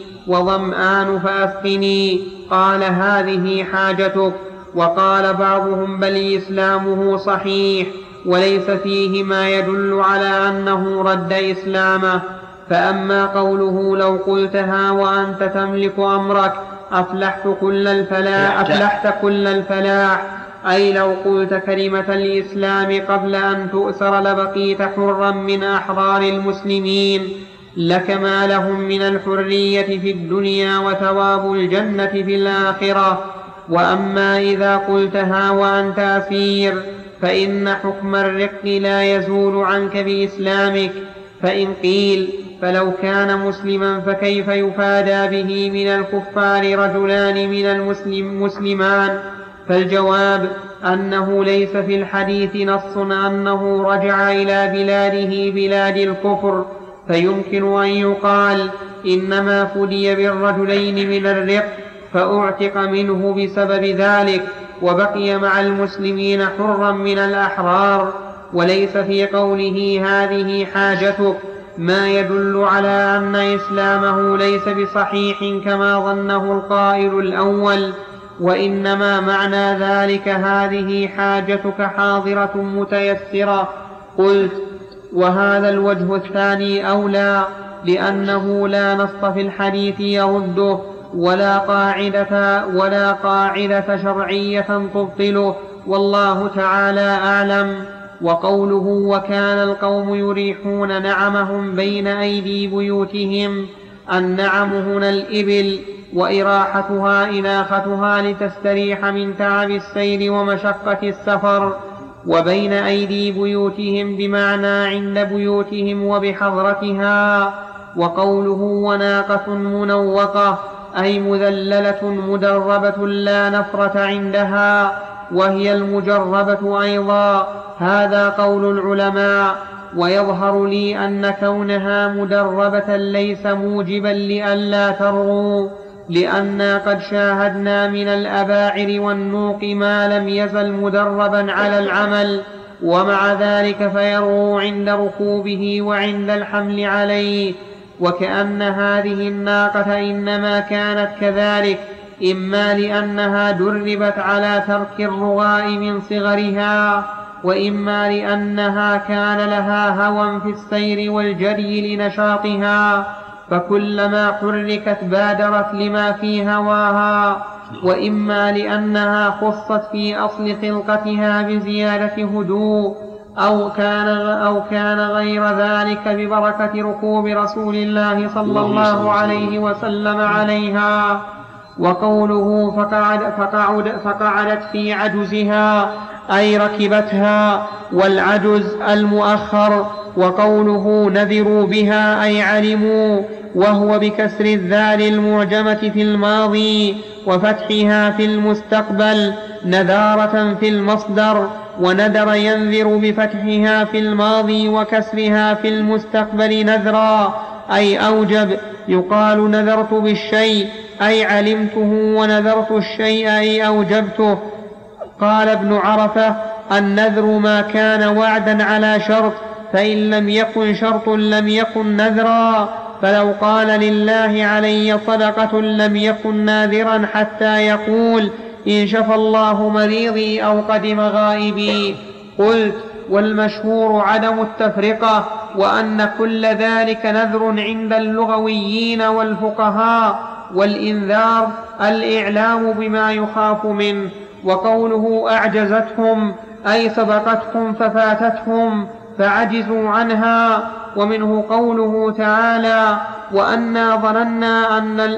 وظمآن فأسقني، قال هذه حاجتك. وقال بعضهم بل إسلامه صحيح وليس فيه ما يدل على أنه رد إسلامه. فأما قوله لو قلتها وأنت تملك أمرك أفلحت كل الفلاح, أفلحت كل الفلاح أي لو قلت كلمة الإسلام قبل أن تؤسر لبقيت حرا من أحرار المسلمين، لك ما لهم من الحرية في الدنيا وثواب الجنة في الآخرة. وأما إذا قلتها وأنت أسير فإن حكم الرق لا يزول عنك بإسلامك، فإن قيل فلو كان مسلما فكيف يفادى به من الكفار رجلان من المسلم مسلمان؟ فالجواب أنه ليس في الحديث نص أنه رجع إلى بلاده بلاد الكفر، فيمكن أن يقال إنما فدي بالرجلين من الرق فأعتق منه بسبب ذلك وبقي مع المسلمين حرا من الأحرار، وليس في قوله هذه حاجتك ما يدل على أن إسلامه ليس بصحيح كما ظنه القائل الأول، وإنما معنى ذلك هذه حاجتك حاضرة متيسرة. قلت وهذا الوجه الثاني أولى، لأنه لا نص في الحديث يرده ولا قاعدة, ولا قاعدة شرعية تبطله، والله تعالى أعلم. وقوله وكان القوم يريحون نعمهم بين أيدي بيوتهم، النعم هنا الإبل، وإراحتها إناختها لتستريح من تعب السير ومشقة السفر. وبين أيدي بيوتهم بمعنى عند بيوتهم وبحضرتها. وقوله وناقة منوقة أي مذللة مدربة لا نفرة عندها، وهي المجربة أيضا، هذا قول العلماء. ويظهر لي أن كونها مدربة ليس موجبا لئلا ترغوا، لأننا قد شاهدنا من الأباعر والنوق ما لم يزل مدربا على العمل، ومع ذلك فيرغو عند ركوبه وعند الحمل عليه. وكأن هذه الناقة إنما كانت كذلك، إما لأنها دربت على ترك الرغاء من صغرها، وإما لأنها كان لها هوى في السير والجري لنشاطها، فكلما حركت بادرت لما في هواها، وإما لأنها خصت في أصل خلقتها بزيادة هدوء، أو كان, أو كان غير ذلك ببركة ركوب رسول الله صلى الله عليه وسلم عليها. وقوله فقعد فقعد فقعدت في عجزها أي ركبتها، والعجز المؤخر. وقوله نذروا بها أي علموا، وهو بكسر الذال المعجمة في الماضي وفتحها في المستقبل، نذارة في المصدر، ونذر ينذر بفتحها في الماضي وكسرها في المستقبل نذرا أي أوجب. يقال نذرت بالشيء أي علمته، ونذرت الشيء أي أوجبته. قال ابن عرفة النذر ما كان وعدا على شرط، فإن لم يكن شرط لم يكن نذرا، فلو قال لله علي صدقة لم يكن ناذرا حتى يقول إن شفى الله مريضي أو قدم غائبي. قلت والمشهور عدم التفرقة، وأن كل ذلك نذر عند اللغويين والفقهاء، والإنذار الإعلام بما يخاف منه. وقوله أعجزتهم أي سبقتهم ففاتتهم فعجزوا عنها. ومنه قوله تعالى وأنا ظننا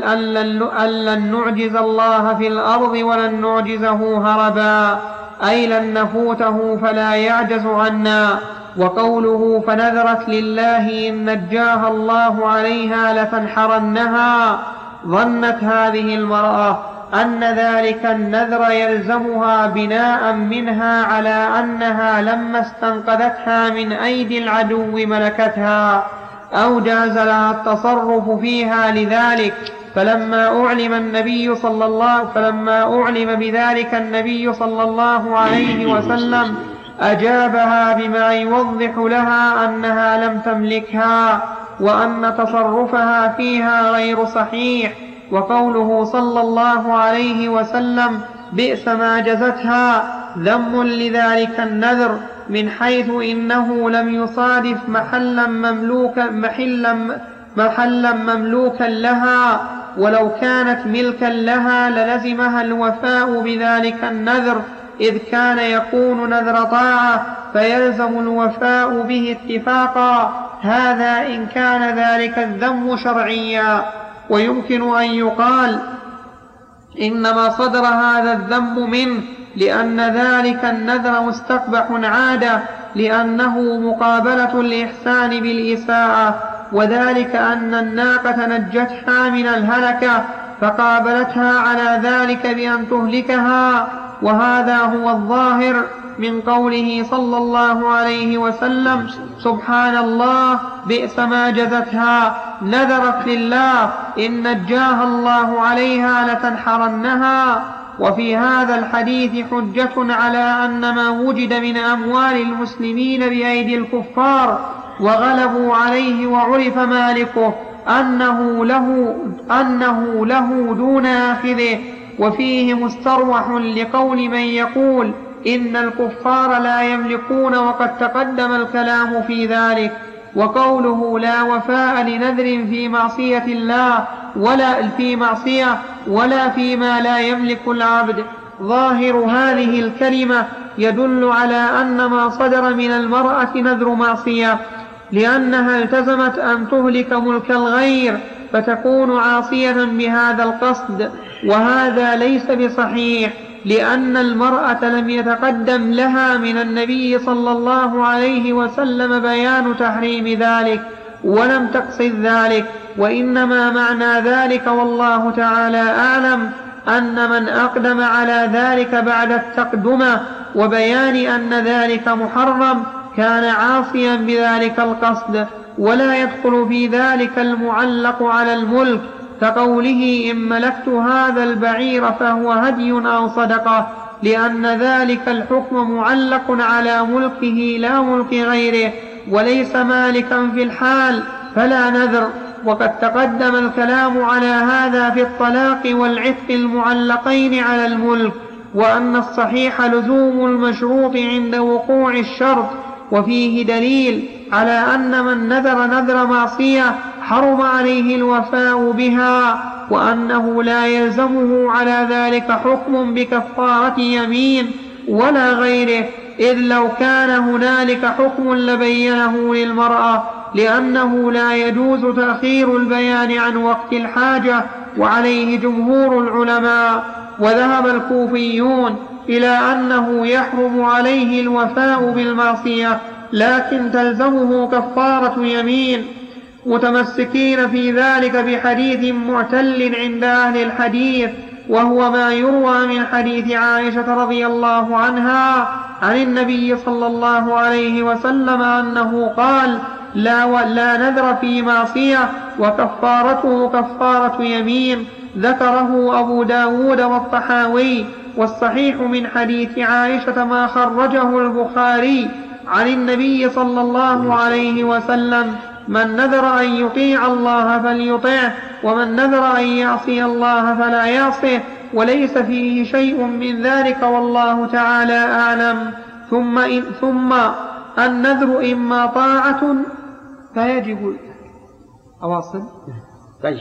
أن لن نعجز الله في الأرض ولن نعجزه هربا، أي لن نفوته فلا يعجز عنا. وقوله فنذرت لله إن نجاها الله عليها لتنحرنها، ظنت هذه المرأة أن ذلك النذر يلزمها بناء منها على أنها لما استنقذتها من أيدي العدو ملكتها أو جاز لها التصرف فيها لذلك. فلما أعلم النبي صلى الله فلما أعلم بذلك النبي صلى الله عليه وسلم أجابها بما يوضح لها أنها لم تملكها، وأن تصرفها فيها غير صحيح. وقوله صلى الله عليه وسلم بئس ما جزتها ذم لذلك النذر، من حيث إنه لم يصادف محلا مملوكا, محلا محلا مملوكا لها، ولو كانت ملكا لها للزمها الوفاء بذلك النذر، إذ كان يكون نذر طاعة فيلزم الوفاء به اتفاقا. هذا إن كان ذلك الذم شرعيا. ويمكن أن يقال إنما صدر هذا الذم منه لأن ذلك النذر مستقبح عادة، لأنه مقابلة الإحسان بالإساءة، وذلك أن الناقة نجتها من الهلكة فقابلتها على ذلك بأن تهلكها، وهذا هو الظاهر من قوله صلى الله عليه وسلم: سبحان الله بئس ما جزتها، نذرت لله إن نجاها الله عليها لتنحرنها. وفي هذا الحديث حجة على أن ما وجد من أموال المسلمين بأيدي الكفار وغلبوا عليه وعرف مالكه أنه له, أنه له دون آخذه، وفيه مستروح لقول من يقول إن الكفار لا يملكون، وقد تقدم الكلام في ذلك. وقوله لا وفاء لنذر في معصية الله ولا في معصية ولا فيما لا يملك العبد، ظاهر هذه الكلمة يدل على أن ما صدر من المرأة نذر معصية، لأنها التزمت أن تهلك ملك الغير فتكون عاصية بهذا القصد، وهذا ليس بصحيح، لأن المرأة لم يتقدم لها من النبي صلى الله عليه وسلم بيان تحريم ذلك، ولم تقصد ذلك، وإنما معنى ذلك والله تعالى أعلم أن من أقدم على ذلك بعد التقدمة وبيان أن ذلك محرم كان عاصيا بذلك القصد، ولا يدخل في ذلك المعلق على الملك، كقوله إن ملكت هذا البعير فهو هدي أو صدقة، لأن ذلك الحكم معلق على ملكه لا ملك غيره، وليس مالكا في الحال فلا نذر. وقد تقدم الكلام على هذا في الطلاق والعتق المعلقين على الملك، وأن الصحيح لزوم المشروط عند وقوع الشرط، وفيه دليل على أن من نذر نذر معصية حرم عليه الوفاء بها، وأنه لا يلزمه على ذلك حكم بكفارة يمين ولا غيره، إذ لو كان هنالك حكم لبينه للمرأة، لأنه لا يجوز تأخير البيان عن وقت الحاجة، وعليه جمهور العلماء. وذهب الكوفيون إلى أنه يحرم عليه الوفاء بالمعصية، لكن تلزمه كفارة يمين، متمسكين في ذلك بحديث معتل عند أهل الحديث، وهو ما يروى من حديث عائشة رضي الله عنها عن النبي صلى الله عليه وسلم أنه قال: لا ولا نذر في معصية وكفارته كفارة يمين. ذكره أبو داود والطحاوي. والصحيح من حديث عائشة ما خرجه البخاري عن النبي صلى الله عليه وسلم: من نذر أن يطيع الله فليطعه، ومن نذر أن يعصي الله فلا يعصه، وليس فيه شيء من ذلك والله تعالى أعلم. ثم, إن ثم النذر إما طاعة فيجب أواصل طيب.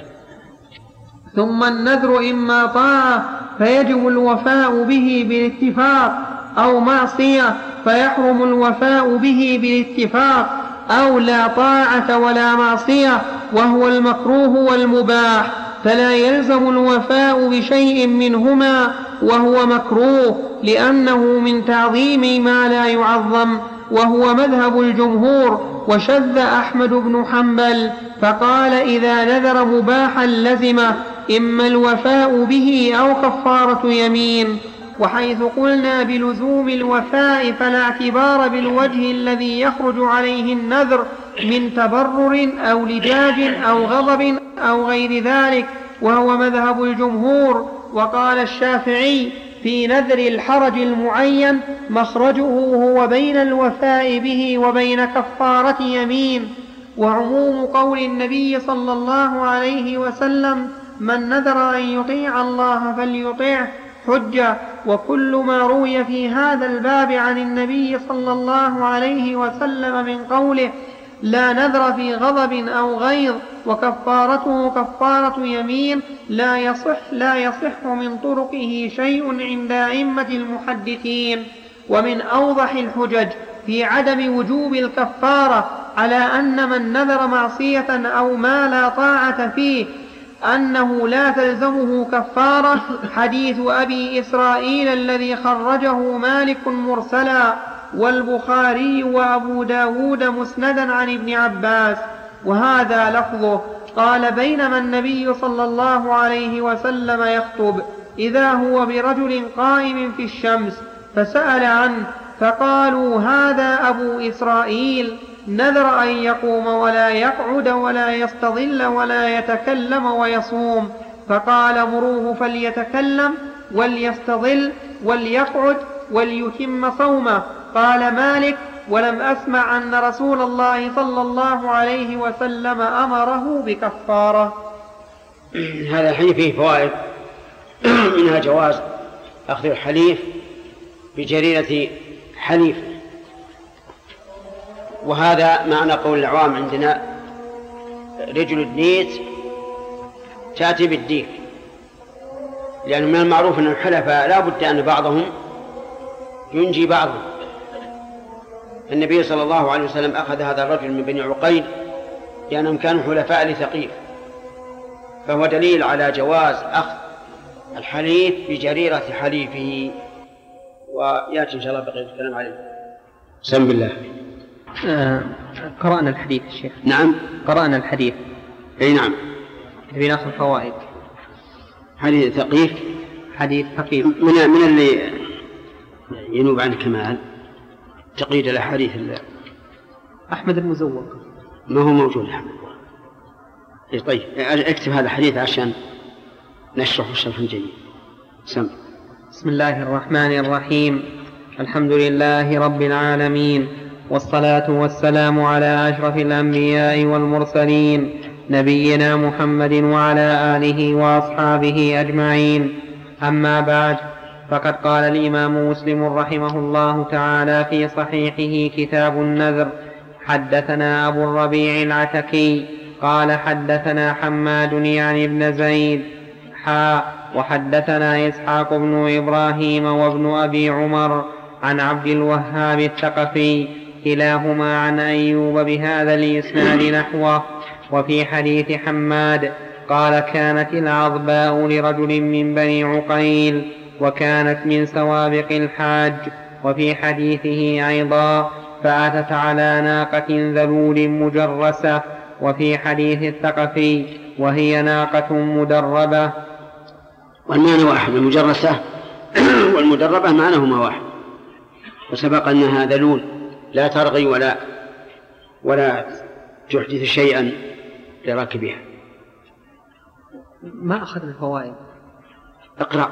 ثم النذر إما طاعة فيجب الوفاء به بالاتفاق، أو معصية فيحرم الوفاء به بالاتفاق، أو لا طاعة ولا معصية وهو المكروه والمباح، فلا يلزم الوفاء بشيء منهما وهو مكروه، لأنه من تعظيم ما لا يعظم، وهو مذهب الجمهور. وشذ أحمد بن حنبل فقال: إذا نذر مباحا لزمه إما الوفاء به أو كفارة يمين. وحيث قلنا بلزوم الوفاء فلا اعتبار بالوجه الذي يخرج عليه النذر من تبرر أو لجاج أو غضب أو غير ذلك، وهو مذهب الجمهور. وقال الشافعي في نذر الحرج المعين: مخرجه هو بين الوفاء به وبين كفارة يمين. وعموم قول النبي صلى الله عليه وسلم: من نذر أن يطيع الله فليطيعه حجة. وكل ما روي في هذا الباب عن النبي صلى الله عليه وسلم من قوله: لا نذر في غضب أو غيظ وكفارته كفارة يمين لا يصح لا يصح من طرقه شيء عند أئمة المحدثين. ومن أوضح الحجج في عدم وجوب الكفارة على أن من نذر معصية أو ما لا طاعة فيه أنه لا تلزمه كفارة حديث أبي إسرائيل الذي خرجه مالك مرسلا، والبخاري وأبو داود مسندا عن ابن عباس. وهذا لفظه قال: بينما النبي صلى الله عليه وسلم يخطب إذا هو برجل قائم في الشمس فسأل عنه فقالوا: هذا أبو إسرائيل نذر أن يقوم ولا يقعد ولا يستظل ولا يتكلم ويصوم، فقال: مروه فليتكلم وليستظل وليقعد وليتم صومه. قال مالك: ولم أسمع أن رسول الله صلى الله عليه وسلم أمره بكفارة. هذا الحديث فيه فوائد، منها جواز أخذ الحليف بجريرة حليف، وهذا معنى قول العوام عندنا: رجل الديت تأتي بالديك، لأن من المعروف أن الحلفاء لا بد أن بعضهم ينجي بعضهم. النبي صلى الله عليه وسلم أخذ هذا الرجل من بني عقيل لأنهم كانوا حلفاء لثقيف، فهو دليل على جواز أخذ الحليف بجريرة حليفه. ويأتي إن شاء الله بقية الكلام عليه. بسم الله. آه قرأنا الحديث الشيخ. نعم قرأنا الحديث. أي نعم. في ناخذ فوائد. حديث ثقيف. حديث ثقيف من من اللي ينوب عن كمال تقييد الأحاديث. أحمد المزوق ما هو موجود أحمد. طيب اكتب هذا الحديث عشان نشرحه شرحا جيدا. سم. بسم الله الرحمن الرحيم. الحمد لله رب العالمين، والصلاة والسلام على أشرف الأنبياء والمرسلين نبينا محمد وعلى آله وأصحابه أجمعين. أما بعد، فقد قال الإمام مسلم رحمه الله تعالى في صحيحه كتاب النذر: حدثنا أبو الربيع العتكي قال حدثنا حماد يعني ابن زيد حا وحدثنا إسحاق بن إبراهيم وابن أبي عمر عن عبد الوهاب الثقفي كلاهما عن أيوب بهذا الإسناد نحوه. وفي حديث حماد قال: كانت العظباء لرجل من بني عقيل وكانت من سوابق الحاج. وفي حديثه أيضا: فأتت على ناقة ذلول مجرسة. وفي حديث الثقفي: وهي ناقة مدربة. والمعنى واحد، المجرسة والمدربة معناهما واحد، وسبق أنها ذلول لا ترغي ولا ولا تحدث شيئا لراكبها. ما أخذنا فوائد. اقرأ.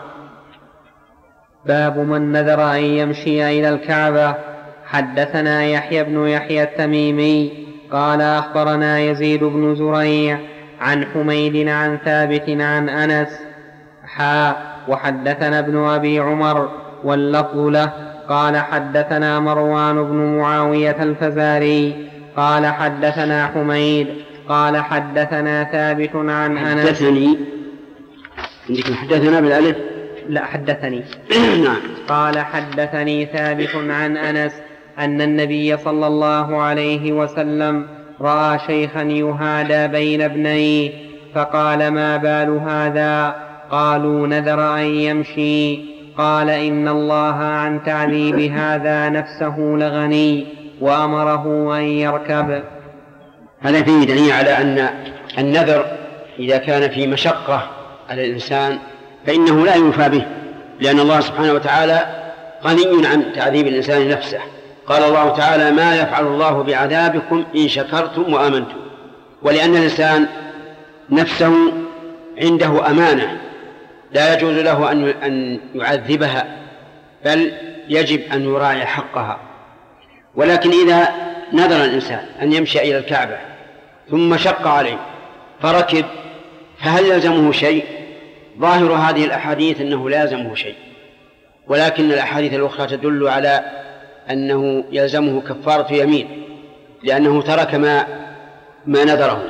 باب من نذر أن يمشي إلى الكعبة. حدثنا يحيى بن يحيى التميمي قال أخبرنا يزيد بن زريع عن حميد عن ثابت عن أنس حا وحدثنا ابن أبي عمر واللفظ له قال حدثنا مروان بن معاوية الفزاري قال حدثنا حميد قال حدثنا ثابت عن أنس. حدثني عندك حدثنا بالألف؟ لا حدثني. نعم. قال حدثني ثابت عن أنس أن النبي صلى الله عليه وسلم رأى شيخا يهادى بين ابنيه فقال: ما بال هذا؟ قالوا: نذر أن يمشي. قال: إن الله عن تعذيب هذا نفسه لغني وأمره أن يركب. هذا فيه دليل على أن النذر إذا كان في مشقة على الإنسان فإنه لا يوفى به، لأن الله سبحانه وتعالى غني عن تعذيب الإنسان نفسه. قال الله تعالى: ما يفعل الله بعذابكم إن شكرتم وآمنتم. ولأن الإنسان نفسه عنده أمانة لا يجوز له أن يعذبها، بل يجب أن يراعي حقها. ولكن إذا نذر الإنسان أن يمشي إلى الكعبة ثم شق عليه فركب، فهل يلزمه شيء؟ ظاهر هذه الأحاديث أنه لا يلزمه شيء، ولكن الأحاديث الأخرى تدل على أنه يلزمه كفارة يمين، لأنه ترك ما ما نذره،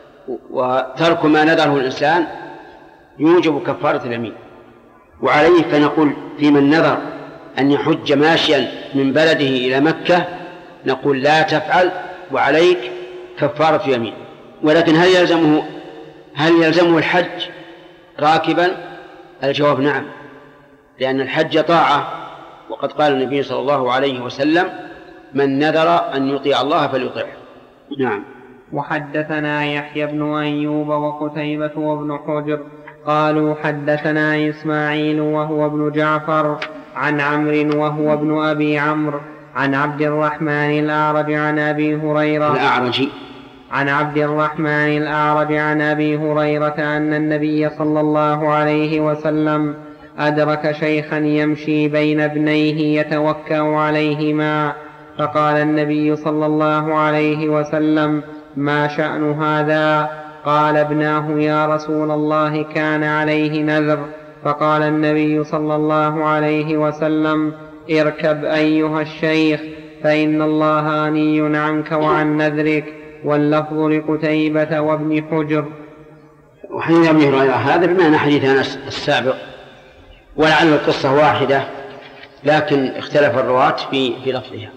وترك ما نذره الإنسان يوجب كفارة اليمين. وعليه فنقول في من نذر أن يحج ماشيا من بلده إلى مكة نقول: لا تفعل وعليك كفارة يمين. ولكن هل يلزمه هل يلزمه الحج راكبا؟ الجواب نعم، لأن الحج طاعة وقد قال النبي صلى الله عليه وسلم: من نذر أن يطيع الله فليطيعه. نعم. وحدثنا يحيى بن أيوب وقتيبة وابن حجر قالوا حدثنا إسماعيل وهو ابن جعفر عن عمرو وهو ابن أبي عمرو عن عبد الرحمن الأعرج عن أبي هريرة الأعرج عن عبد الرحمن الأعرج عن أبي هريرة أن النبي صلى الله عليه وسلم أدرك شيخا يمشي بين ابنيه يتوكأ عليهما، فقال النبي صلى الله عليه وسلم: ما شأن هذا؟ قال: ابناه يا رسول الله كان عليه نذر. فقال النبي صلى الله عليه وسلم: اركب أيها الشيخ، فإن الله غني عنك وعن نذرك. واللفظ لقتيبة وابن حجر. وحديث ابن هريرة هذا بمعنى حديث أنس السابق، ولعل القصة واحدة لكن اختلف الرواة في في لفظها.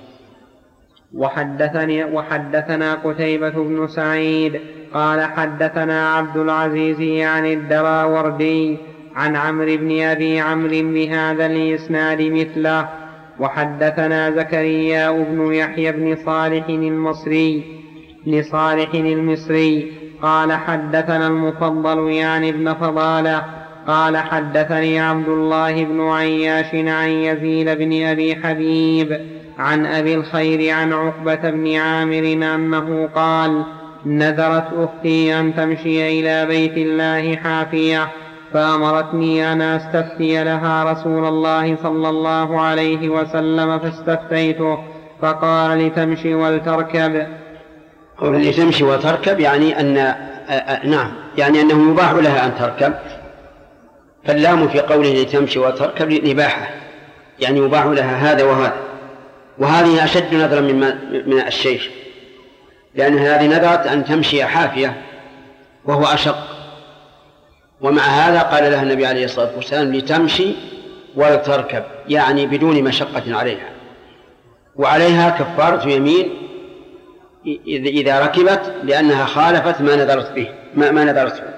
وحدثني وحدثنا قتيبة بن سعيد قال حدثنا عبد العزيز عن الدراوردي عن عمرو بن أبي عمرو بهذا الإسناد مثله. وحدثنا زكريا بن يحيى بن صالح المصري لصالح المصري قال حدثنا المفضل يعني ابن فضالة قال حدثني عبد الله بن عياش عن يزيد بن أبي حبيب عن أبي الخير عن عقبة بن عامر أنه قال: نذرت أختي أن تمشي إلى بيت الله حافية، فأمرتني أن أستفتي لها رسول الله صلى الله عليه وسلم فاستفتيته، فقال: لتمشي ولتركب. لتمشي وتركب يعني أن نعم يعني أنه يباح لها أن تركب، فاللام في قوله لتمشي وتركب الإباحة، يعني يباح لها هذا وهذا. وهذه أشد نذرا من الشيخ، لأن هذه نذرت أن تمشي حافية وهو أشق، ومع هذا قال لها النبي عليه الصلاة والسلام: لتمشي ولتركب، يعني بدون مشقة عليها، وعليها كفارة يمين إذا ركبت، لأنها خالفت ما نذرت به ما, ما نذرت به.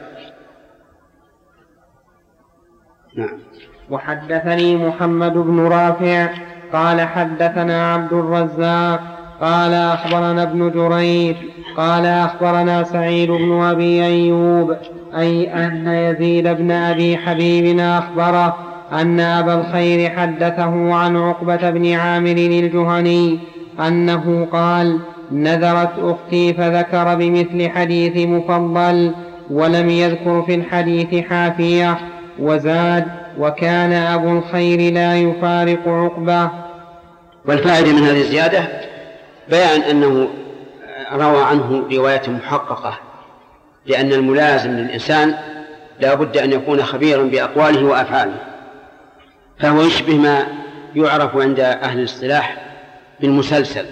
نعم. وحدثني محمد بن رافع قال حدثنا عبد الرزاق قال أخبرنا ابن جريج قال أخبرنا سعيد بن أبي أيوب أي أن يزيد بن أبي حبيب أخبره أن أبا الخير حدثه عن عقبة بن عامر الجهني أنه قال: نذرت أختي، فذكر بمثل حديث مفضل، ولم يذكر في الحديث حافية، وزاد: وكان أبو الخير لا يفارق عقبة. والفائدة من هذه الزيادة بيان أنه روى عنه رواية محققة، لأن الملازم للإنسان لا بد أن يكون خبيرا بأقواله وأفعاله، فهو يشبه ما يعرف عند أهل الاصطلاح بالمسلسل،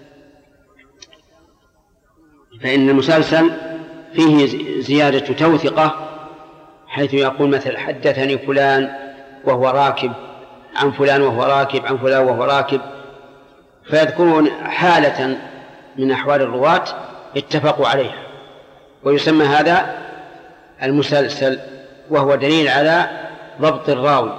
فإن المسلسل فيه زيادة توثقة، حيث يقول مثل: حدثني فلان وهو راكب عن فلان وهو راكب عن فلان وهو راكب، فيذكرون حالة من أحوال الرواة اتفقوا عليها، ويسمى هذا المسلسل، وهو دليل على ضبط الراوي.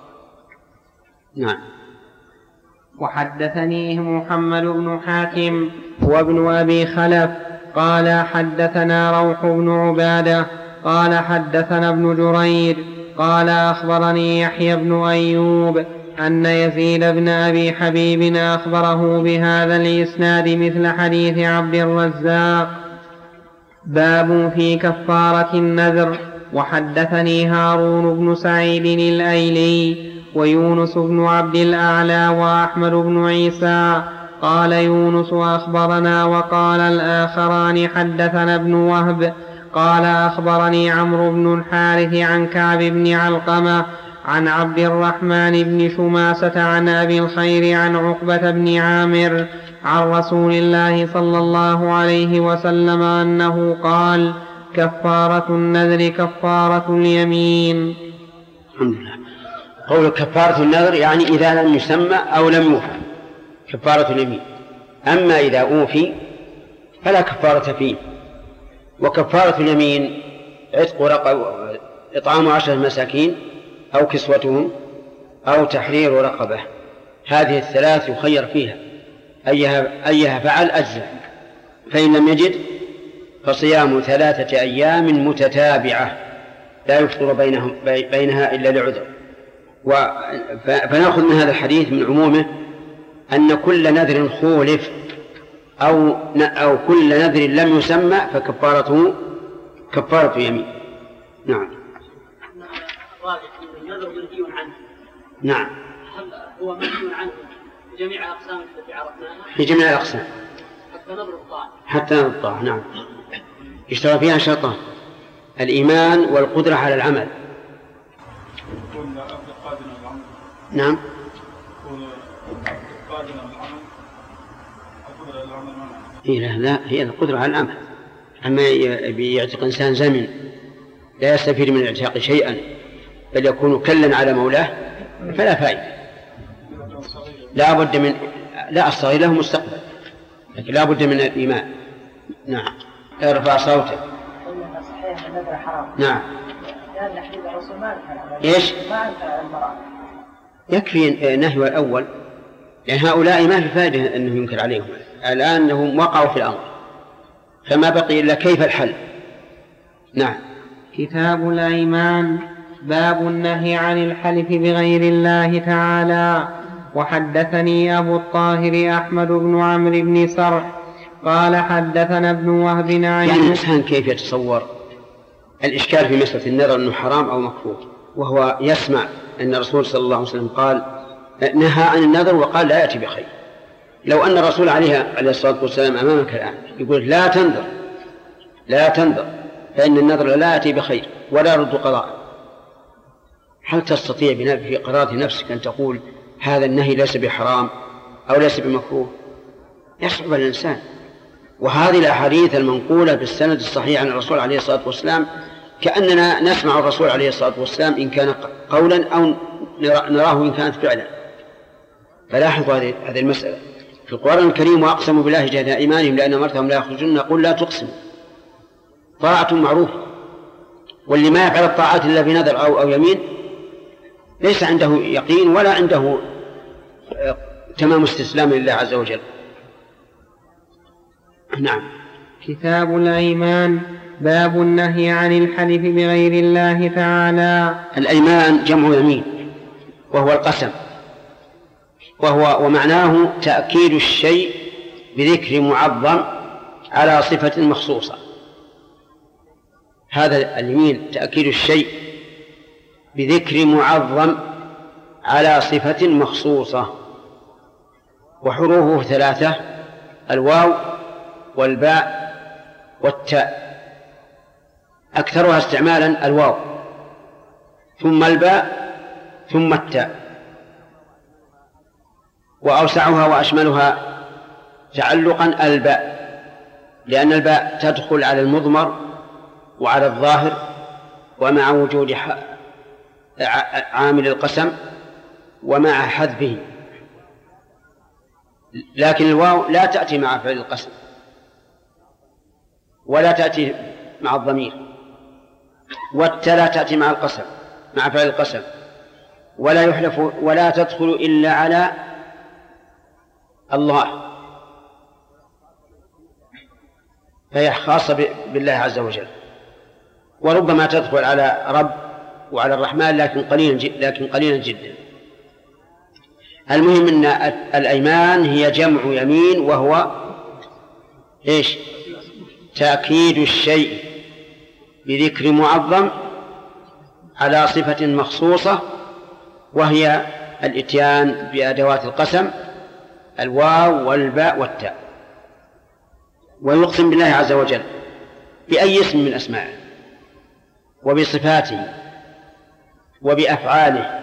نعم. وحدثنيه محمد بن حاتم وابن أبي خلف قال حدثنا روح بن عبادة قال حدثنا ابن جرير قال أخبرني يحيى بن أيوب أن يزيد بن أبي حبيب أخبره بهذا الإسناد مثل حديث عبد الرزاق. باب في كفارة النذر. وحدثني هارون بن سعيد الأيلي ويونس بن عبد الأعلى وأحمد بن عيسى قال يونس أخبرنا وقال الآخران حدثنا ابن وهب قال أخبرني عمرو بن الحارث عن كعب بن علقمة عن عبد الرحمن بن شماسة عن أبي الخير عن عقبة بن عامر عن رسول الله صلى الله عليه وسلم أنه قال: كفارة النذر كفارة اليمين. الحمد لله. قول كفارة النذر يعني إذا لم يسمى أو لم يوفى كفارة اليمين، أما إذا أوفي فلا كفارة فيه. وكفارة اليمين عتق رقبة، إطعام عشرة مساكين أو كسوتهم أو تحرير رقبة. هذه الثلاث يخير فيها أيها, أيها فعل أجزاء، فإن لم يجد فصيام ثلاثة أيام متتابعة لا يفطر بينهم بينها إلا لعذر. فنأخذ من هذا الحديث من عمومه أن كل نذر خولف أو أو كل نذر لم يسمى فكفارته كفارة يمين. نعم. النذر منهي عنه. نعم. هل هو منهي عنه في جميع الأقسام التي عرفناها؟ في جميع الأقسام. حتى نذر الطاعة. حتى نذر الطاعة. نعم. اشترى فيها شرطان: الإيمان والقدرة على العمل. نعم. إيه لا, لا هي القدرة على العمل. أما يعتق إنسان زمن لا يستفيد من الاعتاق شيئا بل يكون كلا على مولاه فلا فائدة. لا بد من لا الصغير له مستقبل لكن لا بد من الإيمان. نعم. ارفع صوتك. نعم. ايش؟ يكفي نهي الأول لأن يعني هؤلاء ما في فائدة أنه ينكر عليهم الآن أنهم وقعوا في الأمر فما بقي إلا كيف الحل. نعم. كتاب الأيمان. باب النهي عن الحلف بغير الله تعالى. وحدثني أبو الطاهر أحمد بن عمرو بن سرح قال حدثنا ابن وهب عن يعني الإنسان كيف يتصور الإشكال في مسألة النذر أنه حرام أو مكروه وهو يسمع أن الرسول صلى الله عليه وسلم قال نهى عن النذر وقال لا يأتي بخير. لو أن الرسول عليه عليه الصلاة والسلام أمامك الآن يقول لا تنذر لا تنذر فإن النذر لا يأتي بخير ولا يرد قضاء، هل تستطيع في قرارة نفسك أن تقول هذا النهي ليس بحرام أو ليس بمكروه؟ يصعب الإنسان. وهذه الأحاديث المنقولة بالسند الصحيح عن الرسول عليه الصلاة والسلام كأننا نسمع الرسول عليه الصلاة والسلام إن كان قولا أو نراه إن كانت فعلا. فلاحظوا هذه المسألة في القرآن الكريم: وأقسموا بالله جهد أيمانهم لأن أمرتهم لا يخرجون نقول لا تقسموا. طاعة معروفة، واللي ما يفعل الطاعات إلا بنذر أو, أو يمين ليس عنده يقين ولا عنده تمام استسلام لله عز وجل. نعم. كتاب الأيمان. باب النهي عن الحلف بغير الله تعالى. الأيمان جمع يمين وهو القسم، وهو ومعناه تأكيد الشيء بذكر معظم على صفة مخصوصة. هذا اليمين تأكيد الشيء بذكر معظم على صفة مخصوصة، وحروفه ثلاثة: الواو والباء والتاء، أكثرها استعمالا الواو ثم الباء ثم التاء، وأوسعها وأشملها تعلقا الباء لأن الباء تدخل على المضمر وعلى الظاهر ومع وجود عامل القسم ومع حذفه، لكن الواو لا تأتي مع فعل القسم ولا تأتي مع الضمير، والتاء لا تأتي مع القسم مع فعل القسم، ولا يحلف ولا تدخل إلا على الله، فهي خاصة بالله عز وجل. وربما تدخل على رب وعلى الرحمن لكن قليلا لكن قليلا جدا. المهم أن الأيمان هي جمع يمين، وهو إيش؟ تأكيد الشيء بذكر معظم على صفة مخصوصة، وهي الإتيان بأدوات القسم الواو والباء والتاء. ويقسم بالله عز وجل بأي اسم من أسمائه وبصفاته وبأفعاله،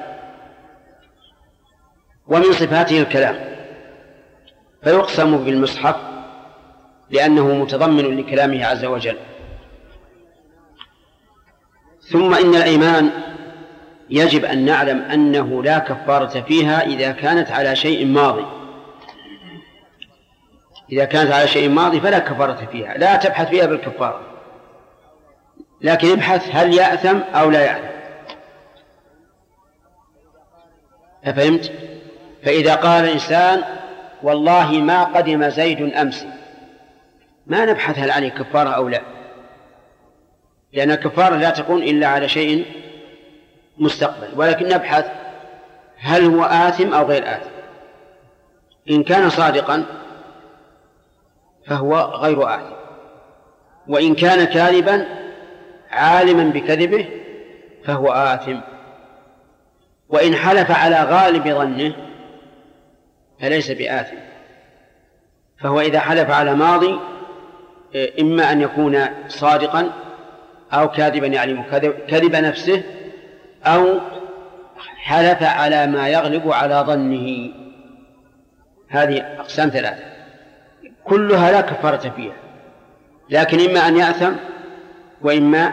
ومن صفاته الكلام، فيقسم بالمصحف لأنه متضمن لكلامه عز وجل. ثم إن الأيمان يجب أن نعلم أنه لا كفارة فيها إذا كانت على شيء ماضي. إذا كانت على شيء ماضي فلا كفارة فيها، لا تبحث فيها بالكفارة، لكن ابحث هل يأثم أو لا يأثم. أفهمت؟ فإذا قال الإنسان والله ما قدم زيد أمس، ما نبحث هل عليه كفارة أو لا، لأن الكفارة لا تكون إلا على شيء مستقبل، ولكن نبحث هل هو آثم أو غير آثم. إن كان صادقا فهو غير آثم، وإن كان كاذبا عالما بكذبه فهو آثم. وإن حلف على غالب ظنه فليس بآثم، فهو إذا حلف على ماضي إما أن يكون صادقا أو كاذبا يعلم كذب نفسه، أو حلف على ما يغلب على ظنه. هذه أقسام ثلاثة كلها لا كفارة فيها، لكن إما أن يأثم وإما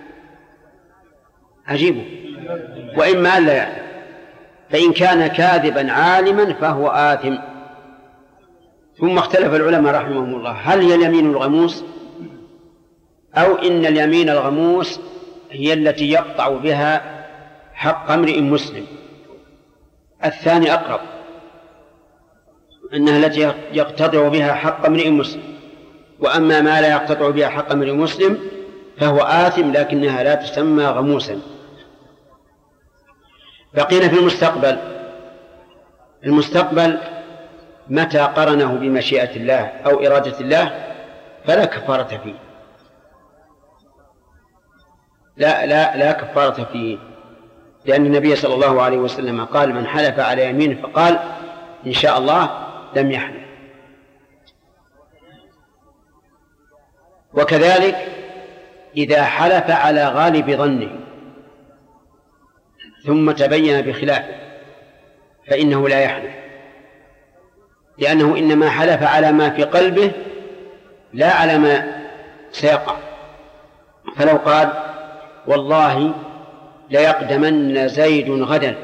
أجيبه وإما أن لا يأثم. فإن كان كاذبا عالما فهو آثم. ثم اختلف العلماء رحمهم الله هل هي اليمين الغموس أو إن اليمين الغموس هي التي يقطع بها حق امرئ مسلم. الثاني أقرب، أنها التي يقتطع بها حق امرئ مسلم، وأما ما لا يقتطع بها حق امرئ مسلم فهو آثم لكنها لا تسمى غموسا. بقينا في المستقبل. المستقبل متى قرنه بمشيئة الله أو إرادة الله فلا كفارة فيه، لا لا لا كفارة فيه، لأن النبي صلى الله عليه وسلم قال من حلف على يمين فقال إن شاء الله لم يحلف. وكذلك إذا حلف على غالب ظنه ثم تبين بخلافه فإنه لا يحلف، لأنه إنما حلف على ما في قلبه لا على ما سيقع. فلو قال والله ليقدمن زيد غدا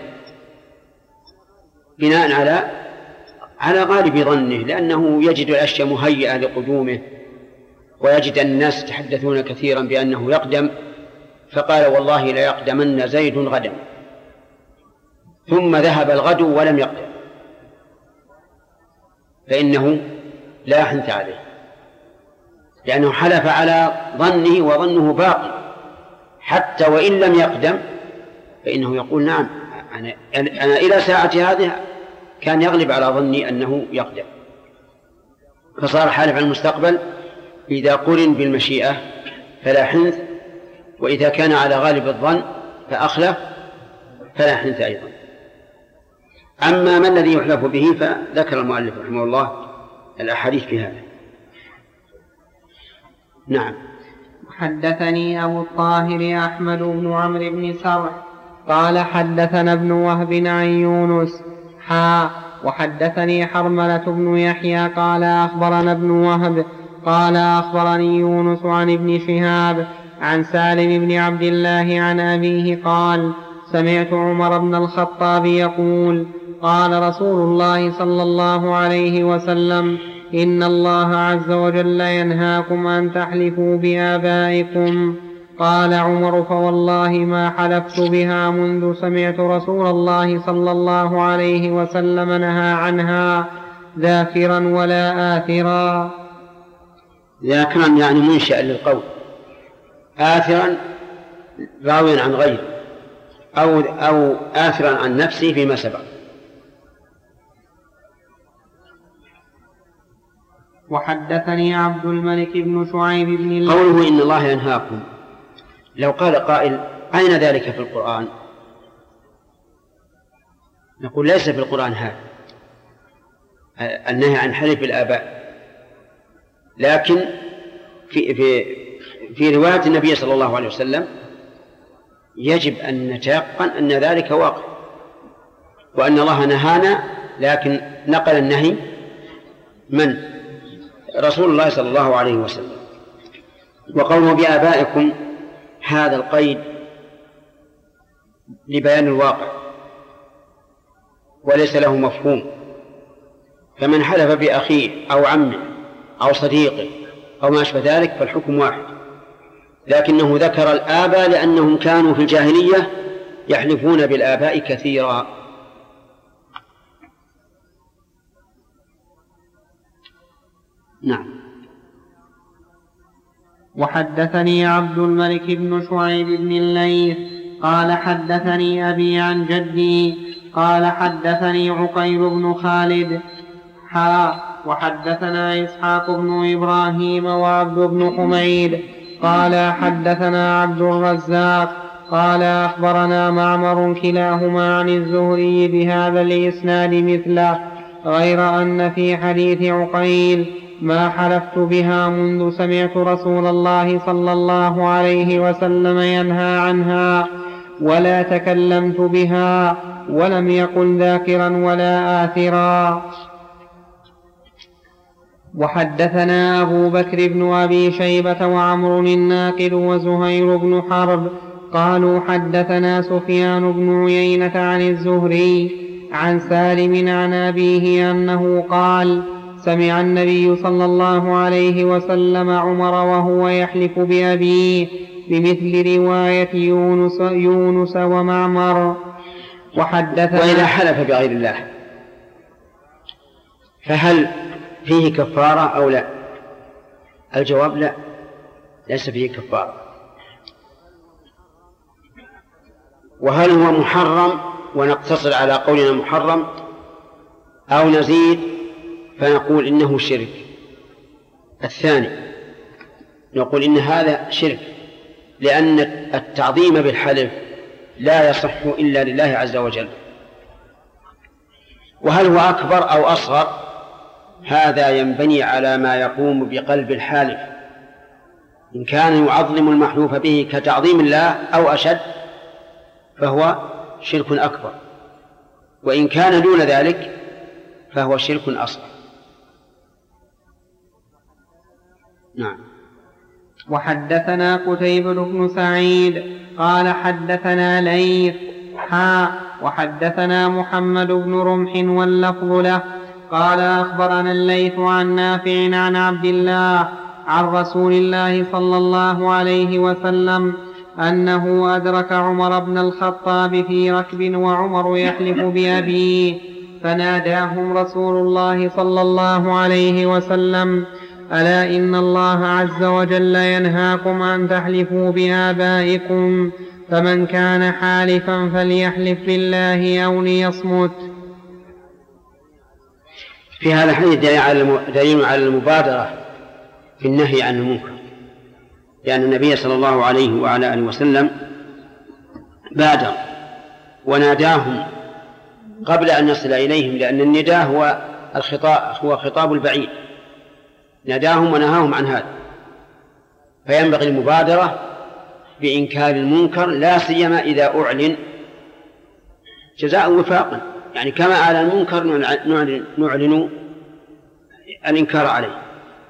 بناء على على غالب ظنه، لأنه يجد الأشياء مهيئة لقدومه ويجد أن الناس يتحدثون كثيرا بأنه يقدم، فقال والله ليقدمن زيد غدا، ثم ذهب الغد ولم يقدم، فإنه لا حنث عليه، لأنه حلف على ظنه وظنه باقي حتى وإن لم يقدم، فإنه يقول نعم أنا, أنا إلى ساعة هذه كان يغلب على ظني أنه يقدم. فصار حالف على المستقبل إذا قرن بالمشيئة فلا حنث، وإذا كان على غالب الظن فأخلف فلا حنث أيضا. أما ما الذي يحلف به فذكر المؤلف رحمه الله الأحاديث في هذا. نعم. حدثني أبو الطاهر أحمد بن عمرو بن سرح قال حدثنا ابن وهب عن يونس حا وحدثني حرملة بن يحيى قال أخبرنا ابن وهب قال أخبرني يونس عن ابن شهاب عن سالم بن عبد الله عن أبيه قال سمعت عمر بن الخطاب يقول قال رسول الله صلى الله عليه وسلم إن الله عز وجل ينهاكم أن تحلفوا بآبائكم. قال عمر فوالله ما حلفت بها منذ سمعت رسول الله صلى الله عليه وسلم نهى عنها ذاكرا ولا آثرا. ذاكرا يعني منشأ للقول، آثرا راويا عن غيره، أو, أو آثرا عن نفسه فيما سبق. وحدثني عبد الملك بن شعيب بن الله. قوله إن الله ينهاكم، لو قال قائل أين ذلك في القرآن؟ نقول ليس في القرآن هذا النهي عن حلف الآباء، لكن في, في, في رواية النبي صلى الله عليه وسلم يجب أن نتيقن أن ذلك واقع، وأن الله نهانا، لكن نقل النهي من؟ رسول الله صلى الله عليه وسلم. وقوله بآبائكم هذا القيد لبيان الواقع وليس له مفهوم، فمن حلف بأخيه أو عمه أو صديقه أو ما أشبه ذلك فالحكم واحد، لكنه ذكر الآباء لأنهم كانوا في الجاهلية يحلفون بالآباء كثيرا. نعم. وحدثني عبد الملك بن شعيب بن الليث قال حدثني أبي عن جدي قال حدثني عقيل بن خالد حا وحدثنا إسحاق بن إبراهيم وعبد بن حميد قال حدثنا عبد الرزاق قال أخبرنا معمر كلاهما عن الزهري بهذا الإسناد مثله غير أن في حديث عقيل ما حلفت بها منذ سمعت رسول الله صلى الله عليه وسلم ينهى عنها ولا تكلمت بها ولم يقل ذاكرا ولا آثرا. وحدثنا أبو بكر بن أبي شيبة وعمر الناقد وزهير بن حرب قالوا حدثنا سفيان بن عيينة عن الزهري عن سالم عن أبيه أنه قال سمع النبي صلى الله عليه وسلم عمر وهو يحلف بأبيه بمثل رواية يونس, يونس ومعمر. وحدثنا وإذا حلف بغير الله فهل فيه كفارة أو لا؟ الجواب لا، ليس فيه كفارة. وهل هو محرم ونقتصر على قولنا محرم أو نزيد فنقول إنه شرك؟ الثاني نقول إن هذا شرك، لأن التعظيم بالحلف لا يصح إلا لله عز وجل. وهل هو أكبر أو أصغر؟ هذا ينبني على ما يقوم بقلب الحالف، إن كان يعظم المحلوف به كتعظيم الله أو أشد فهو شرك أكبر، وإن كان دون ذلك فهو شرك أصغر. نعم. وحدثنا قتيبة بن سعيد قال حدثنا ليث حا وحدثنا محمد بن رمح واللفظ له قال أخبرنا الليث عن نافع عن عبد الله عن رسول الله صلى الله عليه وسلم أنه أدرك عمر بن الخطاب في ركب وعمر يحلف بأبيه فناداهم رسول الله صلى الله عليه وسلم ألا إن الله عز وجل ينهاكم أن تحلفوا بآبائكم فمن كان حالفا فليحلف بالله أو ليصمت. في هذا الحديث دليل على المبادرة في النهي عن المنكر، لأن النبي صلى الله عليه وعلى آله وسلم بادر وناداهم قبل أن يصل إليهم، لأن النداء هو الخطاب هو خطاب البعيد، ناداهم ونهاهم عن هذا، فينبغي المبادرة بإنكار المنكر لا سيما إذا أعلن جزاء وفاقا، يعني كما على المنكر نعلن, نعلن الإنكار عليه.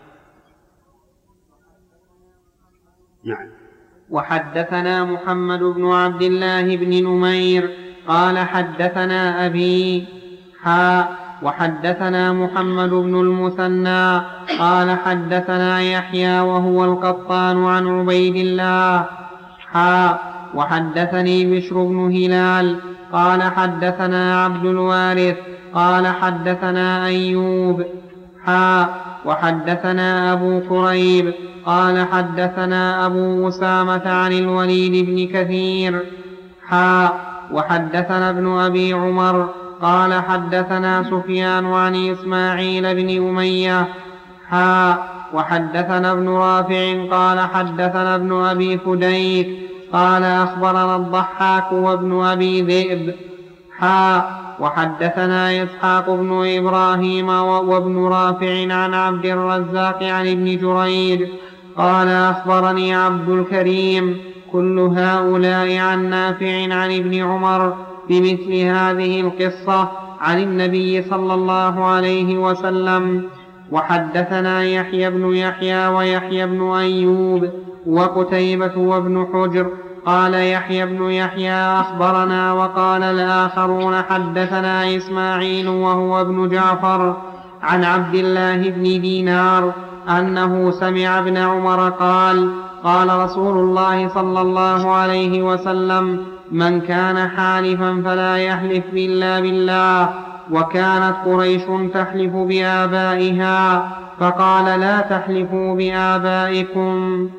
نعم. وحدثنا محمد بن عبد الله بن نمير قال حدثنا أبي حا وحدثنا محمد بن المثنى قال حدثنا يحيى وهو القطان عن عبيد الله حا وحدثني بشر بن هلال قال حدثنا عبد الوارث قال حدثنا أيوب حا وحدثنا أبو كريب قال حدثنا أبو أسامة عن الوليد بن كثير حا وحدثنا ابن أبي عمر قال حدثنا سفيان عن إسماعيل بن أمية حا وحدثنا ابن رافع قال حدثنا ابن أبي فديك قال أخبرنا الضحاك وابن أبي ذئب حا وحدثنا إسحاق بن إبراهيم وابن رافع عن عبد الرزاق عن ابن جريج قال أخبرني عبد الكريم كل هؤلاء عن نافع عن ابن عمر بمثل هذه القصة عن النبي صلى الله عليه وسلم. وحدثنا يحيى بن يحيى ويحيى بن أيوب وقتيبة وابن حجر قال يحيى بن يحيى أخبرنا وقال الآخرون حدثنا إسماعيل وهو ابن جعفر عن عبد الله بن دينار أنه سمع ابن عمر قال قال رسول الله صلى الله عليه وسلم من كان حالفا فلا يحلف إلا بالله. وكانت قريش تحلف بآبائها فقال لا تحلفوا بآبائكم.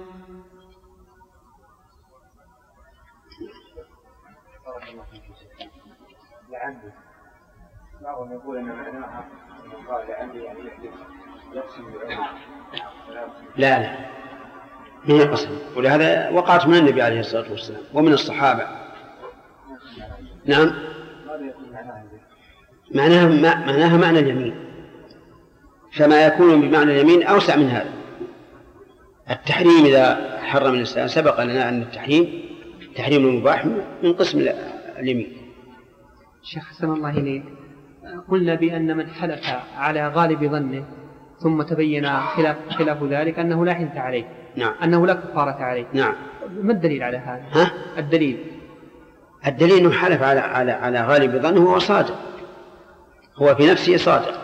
بعضهم يقول أن معناها قال لعلي أن يحدث يقسم بعلم. لا لا هي قسم، ولهذا وقعت من النبي عليه الصلاة والسلام ومن الصحابة. نعم معناها معناها معنى اليمين، فما يكون بمعنى اليمين أوسع من هذا. التحريم إذا حرم الإنسان سبق لنا أن التحريم تحريم المباح من قسم اليمين. شيخ حسن الله إليك، قلنا بأن من حلف على غالب ظنه ثم تبين خلاف, خلاف ذلك أنه لا حنث عليه. نعم. أنه لا كفارة عليه. نعم. ما الدليل على هذا؟ ها؟ الدليل الدليل أنه حلف على على على غالب ظنه وهو صادق، هو في نفسه صادق،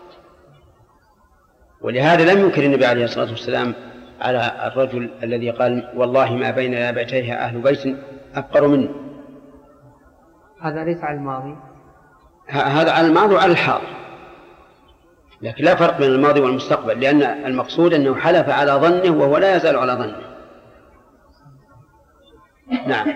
ولهذا لم ينكر النبي عليه الصلاة والسلام على الرجل الذي قال والله ما بين لابتيها أهل بيت أفقر منه. هذا ليس على الماضي، هذا على الماضي وعلى الحاضر، لكن لا فرق بين الماضي والمستقبل، لأن المقصود أنه حلف على ظنه وهو لا يزال على ظنه. نعم.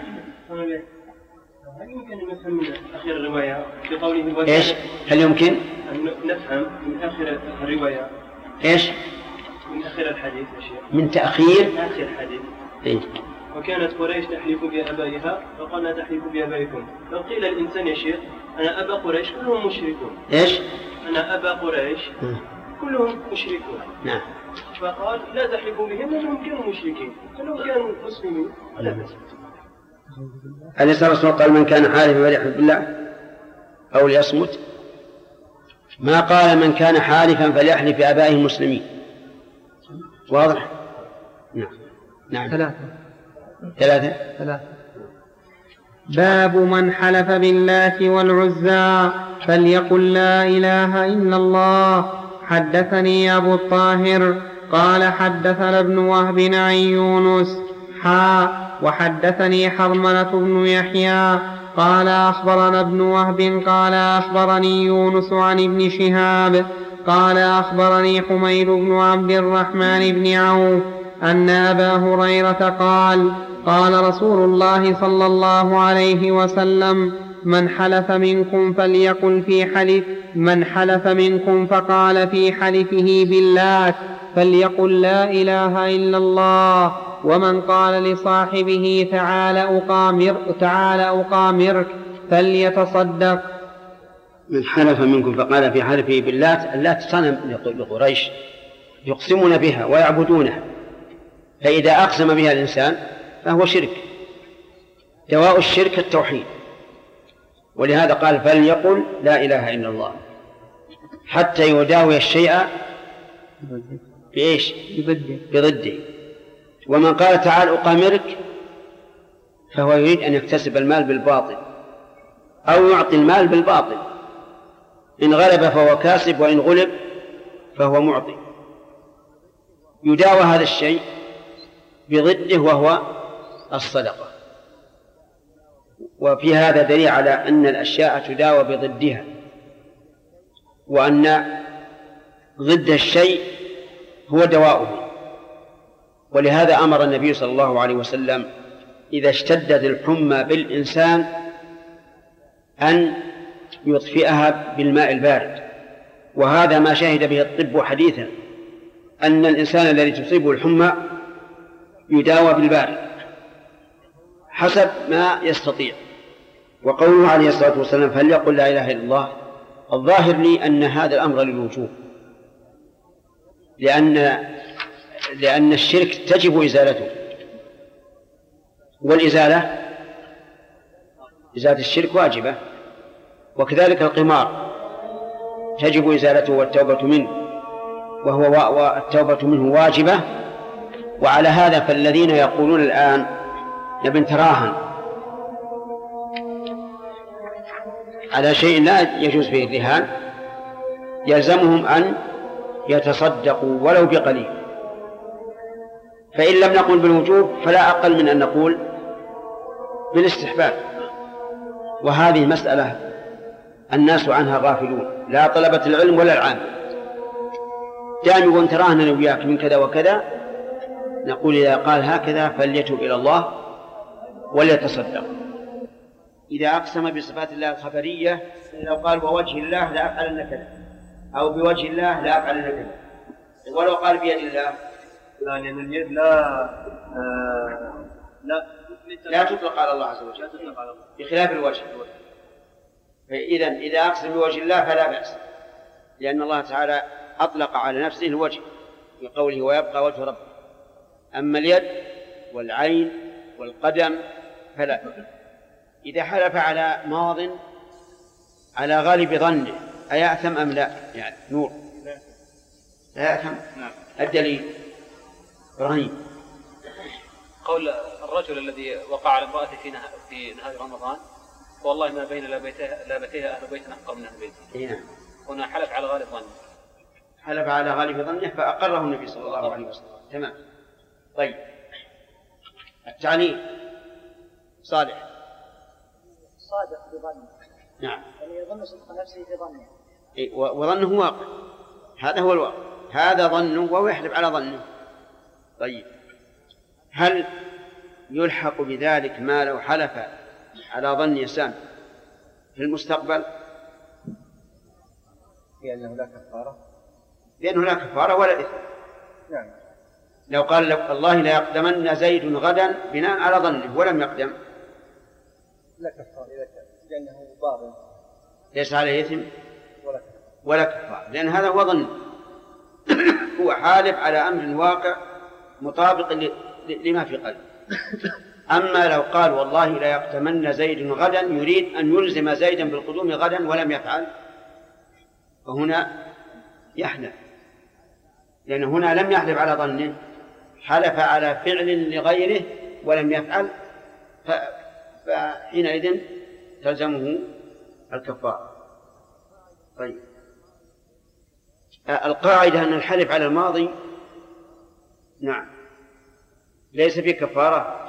هل يمكن أن نفهم من آخر الرواية بقوله إيش؟ هل يمكن أن نفهم من آخر الرواية إيش؟ من آخر الحديث أشياء من تأخير آخر الحديث. إيه؟ وكانت قريش تحلف بآبائها فقال لا تحلفوا بآبائكم. لو قيل الإنسان يا شيخ أنا أبا قريش كلهم مشركون. إيش؟ أنا أبا قريش كلهم مشركون. نعم. فقال لا تحلفوا بهم لأنهم كانوا مشركين، فلو كانوا مسلمين لا بأس. أليس الرسول قال من كان حالفا فليحلف بالله أو ليصمت؟ ما قال من كان حالفا فليحلف بآبائه المسلمين. واضح؟ نعم. نعم. ثلاثة ثلاثة ثلاثة باب من حلف بالله والعزى فليقل لا إله إلا الله. حدثني أبو الطاهر قال حدثنا ابن وهب عن يونس حا وحدثني حرملة بن يحيى قال أخبرنا ابن وهب قال أخبرني يونس عن ابن شهاب قال أخبرني حميد بن عبد الرحمن بن عوف أن أبا هريرة قال قال رسول الله صلى الله عليه وسلم من حلف منكم فليقل في حلف من حلف منكم فقال في حلفه بالله فليقل لا إله إلا الله. ومن قال لصاحبه تعال أقامر تعال أقامرك فليتصدق. من حلف منكم فقال في حلفه بالله، اللات صنم لقريش يقسمون بها ويعبدونها، فإذا أقسم بها الإنسان فهو شرك. دواء الشرك التوحيد، ولهذا قال فليقل لا إله إلا الله حتى يداوي الشيء بإيش؟ بضده. ومن قال تعال أقامرك فهو يريد أن يكتسب المال بالباطل أو يعطي المال بالباطل، إن غلب فهو كاسب وإن غلب فهو معطي. يداوى هذا الشيء بضده وهو الصدقة. وفي هذا دليل على أن الأشياء تداوى بضدها، وأن ضد الشيء هو دواؤه. ولهذا أمر النبي صلى الله عليه وسلم إذا اشتدت الحمى بالإنسان أن يطفئها بالماء البارد، وهذا ما شهد به الطب حديثا، أن الإنسان الذي تصيبه الحمى يداوى بالبارد حسب ما يستطيع. وقوله عليه الصلاة والسلام فليقل لا إله إلا الله، الظاهر لي أن هذا الأمر للوجوب، لأن لأن الشرك تجب إزالته، والإزالة إزالة الشرك واجبة، وكذلك القمار تجب إزالته والتوبة منه، وهو والتوبة منه واجبة. وعلى هذا فالذين يقولون الآن نبي نتراهن على شيء لا يجوز فيه الرهان يلزمهم أن يتصدقوا ولو بقليل، فإن لم نقل بالوجوب فلا أقل من أن نقول بالاستحباب. وهذه مسألة الناس عنها غافلون، لا طلبة العلم ولا العامة. دائما يقول تراهن أنا وياك من كذا وكذا، نقول إذا قال هكذا فليتوب إلى الله وليتصدق. إذا أقسم بصفات الله الخبرية، لو قال بوجه الله لا أفعلن كذا، أو بوجه الله لا أفعلن كذا، ولو قال بيد الله لا، لأن اليد لا آه لا لا تطلق على الله عز وجل بخلاف الوجه. فإذا إذا أقسم بوجه الله فلا بأس، لأن الله تعالى أطلق على نفسه الوجه بقوله ويبقى وجه ربه. أما اليد والعين والقدم فلا. إذا حلف على ماض على غالب ظنه أيأثم أم لا؟ يعني نور لا يأثم. الدليل إبراهيم قول الرجل الذي وقع على امرأته في نهار, في نهار رمضان والله ما بين لابتيها أهل بيت أحقر من أهل بيته. هنا حلف على غالب ظنه، حلف على غالب ظنه فأقره النبي صلى الله عليه وسلم. تمام. طيب التعليل صالح صادق بظنه. نعم. يعني يظن صدق نفسه في ظنه. إيه وظنه واقع، هذا هو الواقع، هذا ظنه وهو يحلف على ظنه. طيب هل يلحق بذلك ما لو حلف على ظن يسام في المستقبل؟ لأنه لا كفارة. لأنه لا كفارة ولا إثم. نعم. لو قال لك الله لا يقدمن زيد غدا بناء على ظنه ولم يقدم لا كفارة لأنه باطل، ليس عليه إثم ولا كفارة ولا كفارة، لأن هذا هو ظن هو حالف على أمر واقع مطابق لما في قلبه. أما لو قال والله لا يقدمن زيد غدا يريد أن يلزم زيدا بالقدوم غدا ولم يفعل، فهنا يحلف، لأن هنا لم يحلف على ظنه، حلف على فعل لغيره ولم يفعل، فحينئذ تلزمه الكفارة. طيب القاعدة أن الحلف على الماضي نعم ليس فيه كفارة.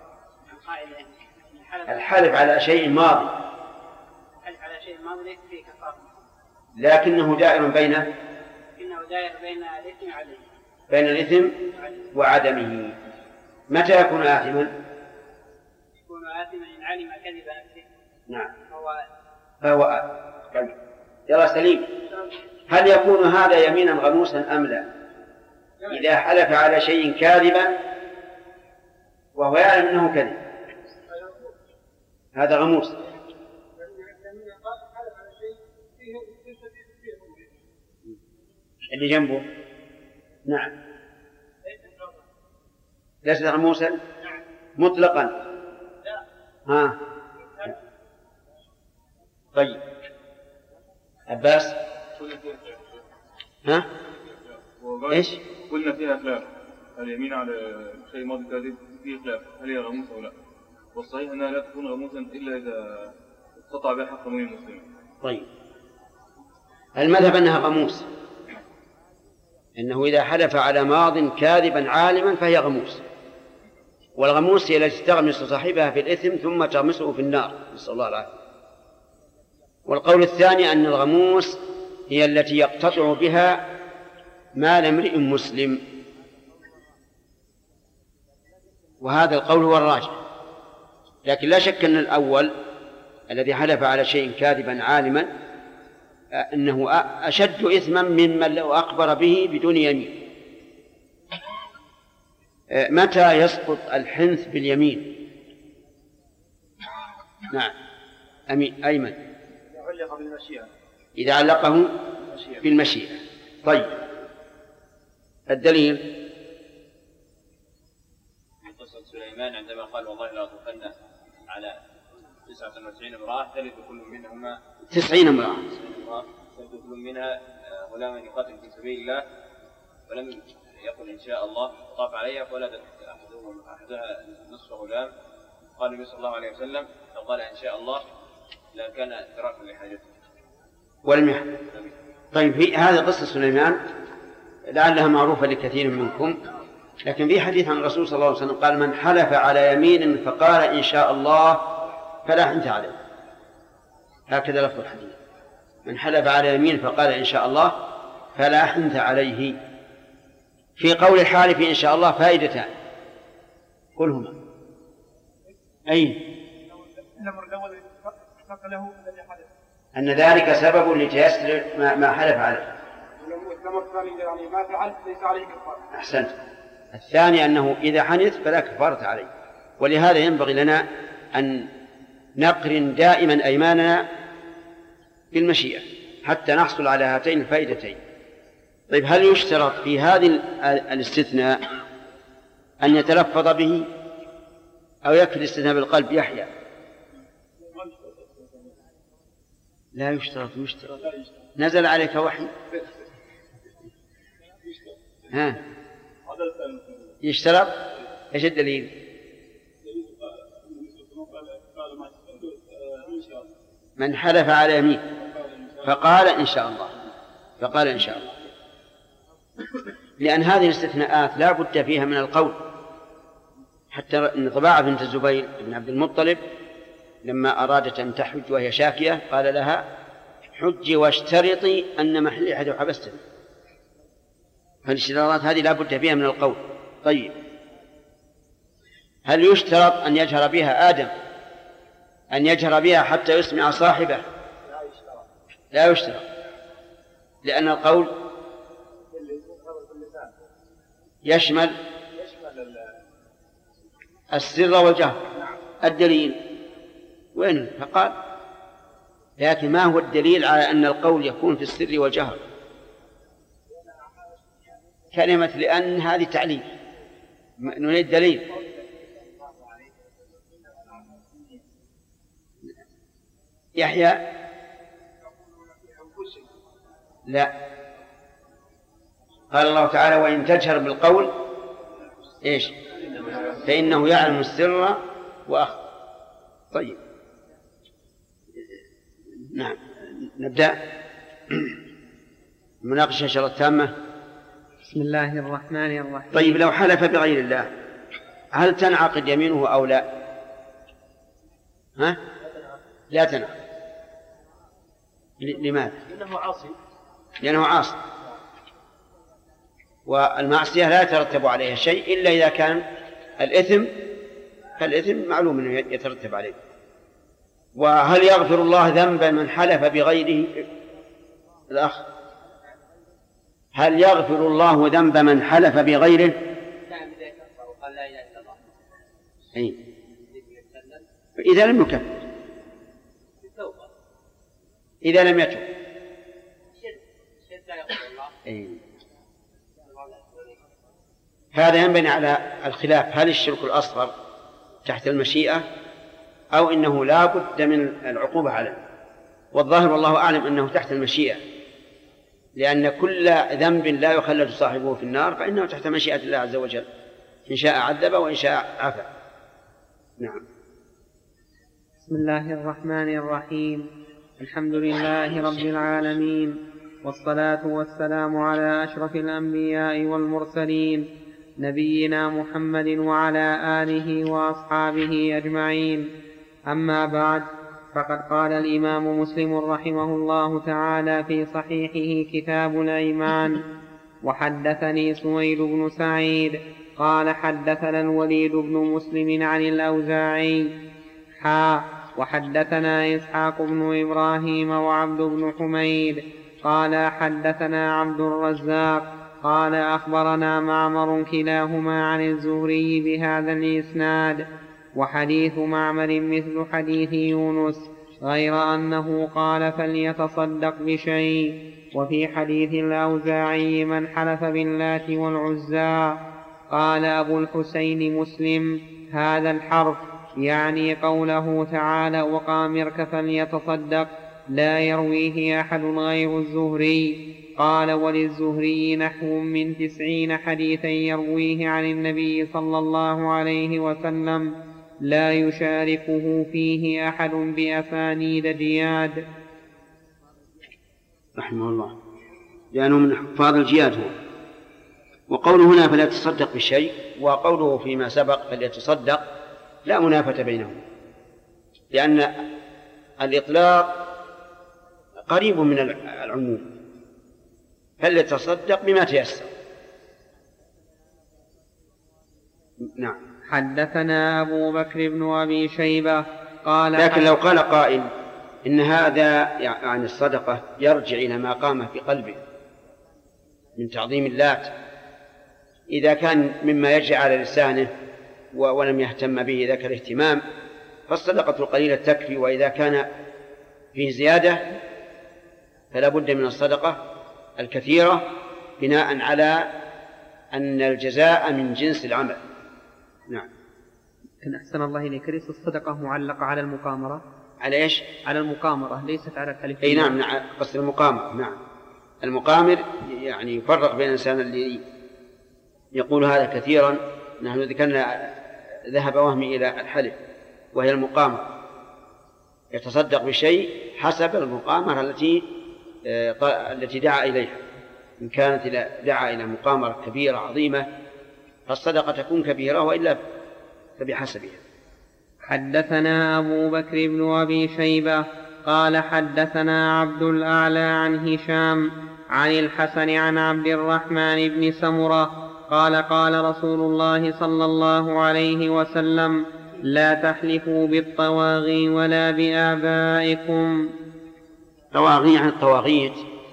الحلف على شيء ماضي الحلف على شيء ماضي ليس فيه كفارة، لكنه دائر بين إنه دائر بين الإثم وعدمه بين الإثم وعدمه. متى يكون آثما؟ يكون آثما إن علم كذب نفسه. نعم. فهو فهو آثم. يلا سليم، هل يكون هذا يمينا غموسا أم لا؟ إذا حلف على شيء كاذبا وهو يعلم أنه كذب هذا غموس. اللي جنبه نعم ليس غموسا مطلقا. ها طيب عباس ها ايش قلنا فيها خلاف، اليمين على شيء ماضي كاذب فيه خلاف هل هي غموسة او لا، والصحيح انها لا تكون غموسا الا اذا استطاع بها حق من المسلمين. طيب المذهب انها غموس، انه اذا حلف على ماض كاذبا عالما فهي غموس، والغموس هي التي تغمس صاحبها في الإثم ثم تغمسه في النار، نسأل الله العافية. والقول الثاني أن الغموس هي التي يقتطع بها مال امرئ مسلم، وهذا القول هو الراجح. لكن لا شك أن الأول الذي حلف على شيء كاذبا عالما أنه أشد إثما ممن لو أخبر به بدون يمين. متى يسقط الحنث باليمين؟ نعم أمين أيمن يعلق بالمشيئة، إذا علقه بالمشيئة. طيب الدليل قصة سليمان عندما قال والله لا أطلقن على تسعة وتسعين امرأة تلد كل منهما تسعين امرأة تلد كل منها غلاما يقاتل في سبيل الله، ولم يقل إن شاء الله، طاف عليها فولدت أحدها نصف غلام، قال النبي صلى الله عليه وسلم لو قال إن شاء الله لكان تراكم لحاجته ولم يحدث. طيب هذه قصة سليمان لعلها معروفة لكثير منكم، لكن في حديث عن الرسول صلى الله عليه وسلم قال من حلف على يمين فقال إن شاء الله فلا حنث عليه، هكذا لفظ الحديث، من حلف على يمين فقال إن شاء الله فلا حنث عليه. في قول الحالف إن شاء الله فائدتان، قلهما. أي أن ذلك سبب لتيسر ما حلف عليه. أحسنت. الثاني أنه إذا حنث فلا كفارة عليه. ولهذا ينبغي لنا أن نقرن دائما أيماننا بالمشيئة حتى نحصل على هاتين الفائدتين. طيب، هل يشترط في هذه الاستثناء أن يتلفظ به أو يكفي الاستثناء بالقلب يحيى؟ لا يشترط. يشترط. نزل عليك وحي. ها يشترط. ايش الدليل؟ من حلف على يمين فقال إن شاء الله فقال إن شاء الله، لأن هذه الاستثناءات لا بد فيها من القول. حتى إن طباعة بنت الزبير بن عبد المطلب لما أرادت أن تحج وهي شاكية قال لها حجي واشترطي أن محلي حد حبستني. فالاشتراطات هذه لا بد فيها من القول. طيب، هل يشترط أن يجهر بها آدم، أن يجهر بها حتى يسمع صاحبه؟ لا يشترط، لأن القول يشمل السر والجهر. الدليل وين؟ فقال. لكن ما هو الدليل على أن القول يكون في السر والجهر؟ كلمة لأن هذه تعليل، نريد دليل. يحيى لا. قال الله تعالى وإن تجهر بالقول إيش فإنه يعلم السر وأخفى. طيب، نعم، نبدأ مناقشة شرط تامة. بسم الله الرحمن الرحيم. طيب، لو حلف بغير الله هل تنعقد يمينه أو لا؟ ها؟ لا تنعقد. لماذا؟ لأنه عاصي. لأنه عاصي، والمعصية لا يترتب عليها شيء إلا إذا كان الإثم، فالإثم معلوم أنه يترتب عليه. وهل يغفر الله ذنبا من حلف بغيره؟ الأخ، هل يغفر الله ذنب من حلف بغيره؟ قال لا إله إلا الله. أي. إذا لم يكفر، إذا لم يتوب. أي. هذا ينبني على الخلاف، هل الشرك الأصغر تحت المشيئة أو إنه لا بد من العقوبة عليه؟ والظاهر والله أعلم أنه تحت المشيئة، لأن كل ذنب لا يخلد صاحبه في النار فإنه تحت مشيئة الله عز وجل، إن شاء عذب وإن شاء عفا. نعم. بسم الله الرحمن الرحيم. الحمد لله رب العالمين، والصلاة والسلام على أشرف الأنبياء والمرسلين نبينا محمد وعلى آله وأصحابه أجمعين. أما بعد، فقد قال الإمام مسلم رحمه الله تعالى في صحيحه كتاب الأيمان: وحدثني سويد بن سعيد قال حدثنا الوليد بن مسلم عن الأوزاعي حا وحدثنا إسحاق بن إبراهيم وعبد بن حميد قال حدثنا عبد الرزاق قال أخبرنا معمر كلاهما عن الزهري بهذا الإسناد. وحديث معمر مثل حديث يونس، غير أنه قال فليتصدق بشيء. وفي حديث الأوزاعي من حلف باللات والعزى. قال أبو الحسين مسلم: هذا الحرف يعني قوله تعالى: وقامرك فليتصدق، لا يرويه أحد غير الزهري. قال: وللزهري نحو من تسعين حديثا يرويه عن النبي صلى الله عليه وسلم لا يشاركه فيه أحد بأسانيد جياد. رحمه الله، لأنه من حفاظ الجياد هو. وقوله هنا فليتصدق بشيء وقوله فيما سبق فليتصدق لا منافة بينهم، لأن الإطلاق قريب من العموم، فليتصدق بما تيسر. نعم. حدثنا أبو بكر بن أبي شيبة قال لكن لو قال قائل إن هذا يعني الصدقة يرجع إلى ما قام في قلبه من تعظيم اللات، إذا كان مما يجري على لسانه ولم يهتم به ذاك الاهتمام فالصدقة القليلة تكفي، وإذا كان فيه زيادة فلا بد من الصدقة الكثيرة بناء على أن الجزاء من جنس العمل. نعم. إن أحسن الله إليك، ليس الصدقة معلقة على المقامرة؟ على إيش؟ على المقامرة، ليست على الحلف. أي نعم، قصد المقامر. نعم، المقامر يعني يفرق بين الإنسان اللي يقول هذا كثيرا، نحن ذكرنا ذهب وهمي إلى الحلف وهي المقامرة، يتصدق بشيء حسب المقامرة التي التي دعا إليها. إن كانت دعا إلى مقامرة كبيرة عظيمة فالصدقة تكون كبيرة، وإلا فبحسبها. حدثنا أبو بكر بن أبي شيبة قال حدثنا عبد الأعلى عن هشام عن الحسن عن عبد الرحمن بن سمرة قال قال رسول الله صلى الله عليه وسلم: لا تحلفوا بالطواغي ولا بآبائكم. طواغي عن الطواغيت،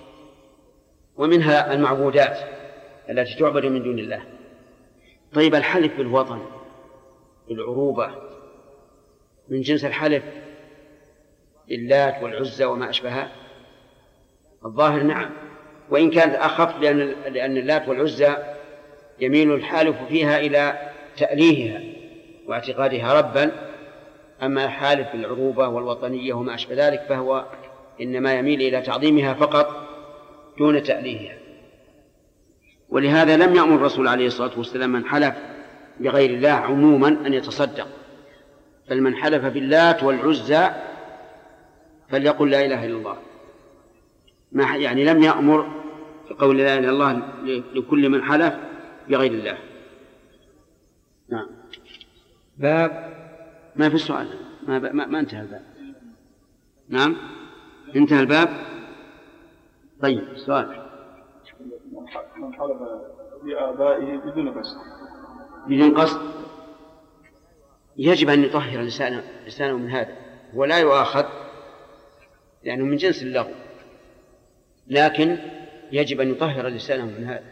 ومنها المعبودات التي تعبد من دون الله. طيب، الحلف بالوطن بالعروبة من جنس الحلف باللات والعزى وما أشبهها؟ الظاهر نعم، وإن كانت أخف لأن, لأن اللات والعزى يميل الحالف فيها إلى تأليهها واعتقادها ربا، أما الحالف بالعروبة والوطنية وما أشبه ذلك فهو إنما يميل إلى تعظيمها فقط دون تأليهها. ولهذا لم يأمر الرسول عليه الصلاة والسلام من حلف بغير الله عموما أن يتصدق، بل من حلف باللات والعزى فليقل لا إله إلا الله. ما يعني لم يأمر بقول لا إله إلا الله لكل من حلف بغير الله. نعم. باب ما في السؤال، ما, ما, ما انتهى الباب. نعم، انتهى الباب. طيب، سؤال. من حلف بآبائه بدون قصد بدون قصد يجب أن يطهر لسانه, لسانه من هذا، ولا يؤاخذ لأنه من جنس اللغو، لكن يجب أن يطهر لسانه من هذا.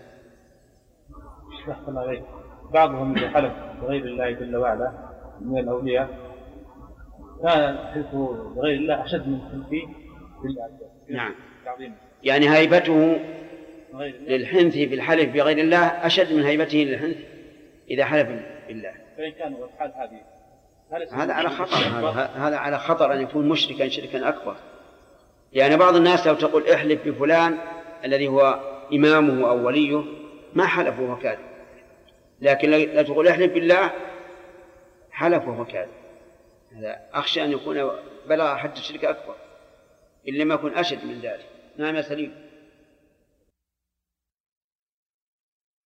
بعضهم إذا حلف بغير الله جل وعلا من الأولياء كان حلفه بغير الله أشد من حلفه بالله. نعم، يعني هيبته للحنث في الحلف بغير الله أشد من هيبته للحنث إذا حلف بالله. فإن كان الحال هذه هذا على خطر، هذا على خطر أن يكون مشركا شركا أكبر. يعني بعض الناس لو تقول احلف بفلان الذي هو إمامه أو وليه ما حلف وهو كاذب، لكن لا تقول احلف بالله حلف وهو كاذب، هذا أخشى أن يكون بلغ حد الشرك أكبر، إلا ما يكون أشد من ذلك. نعم يا سليم.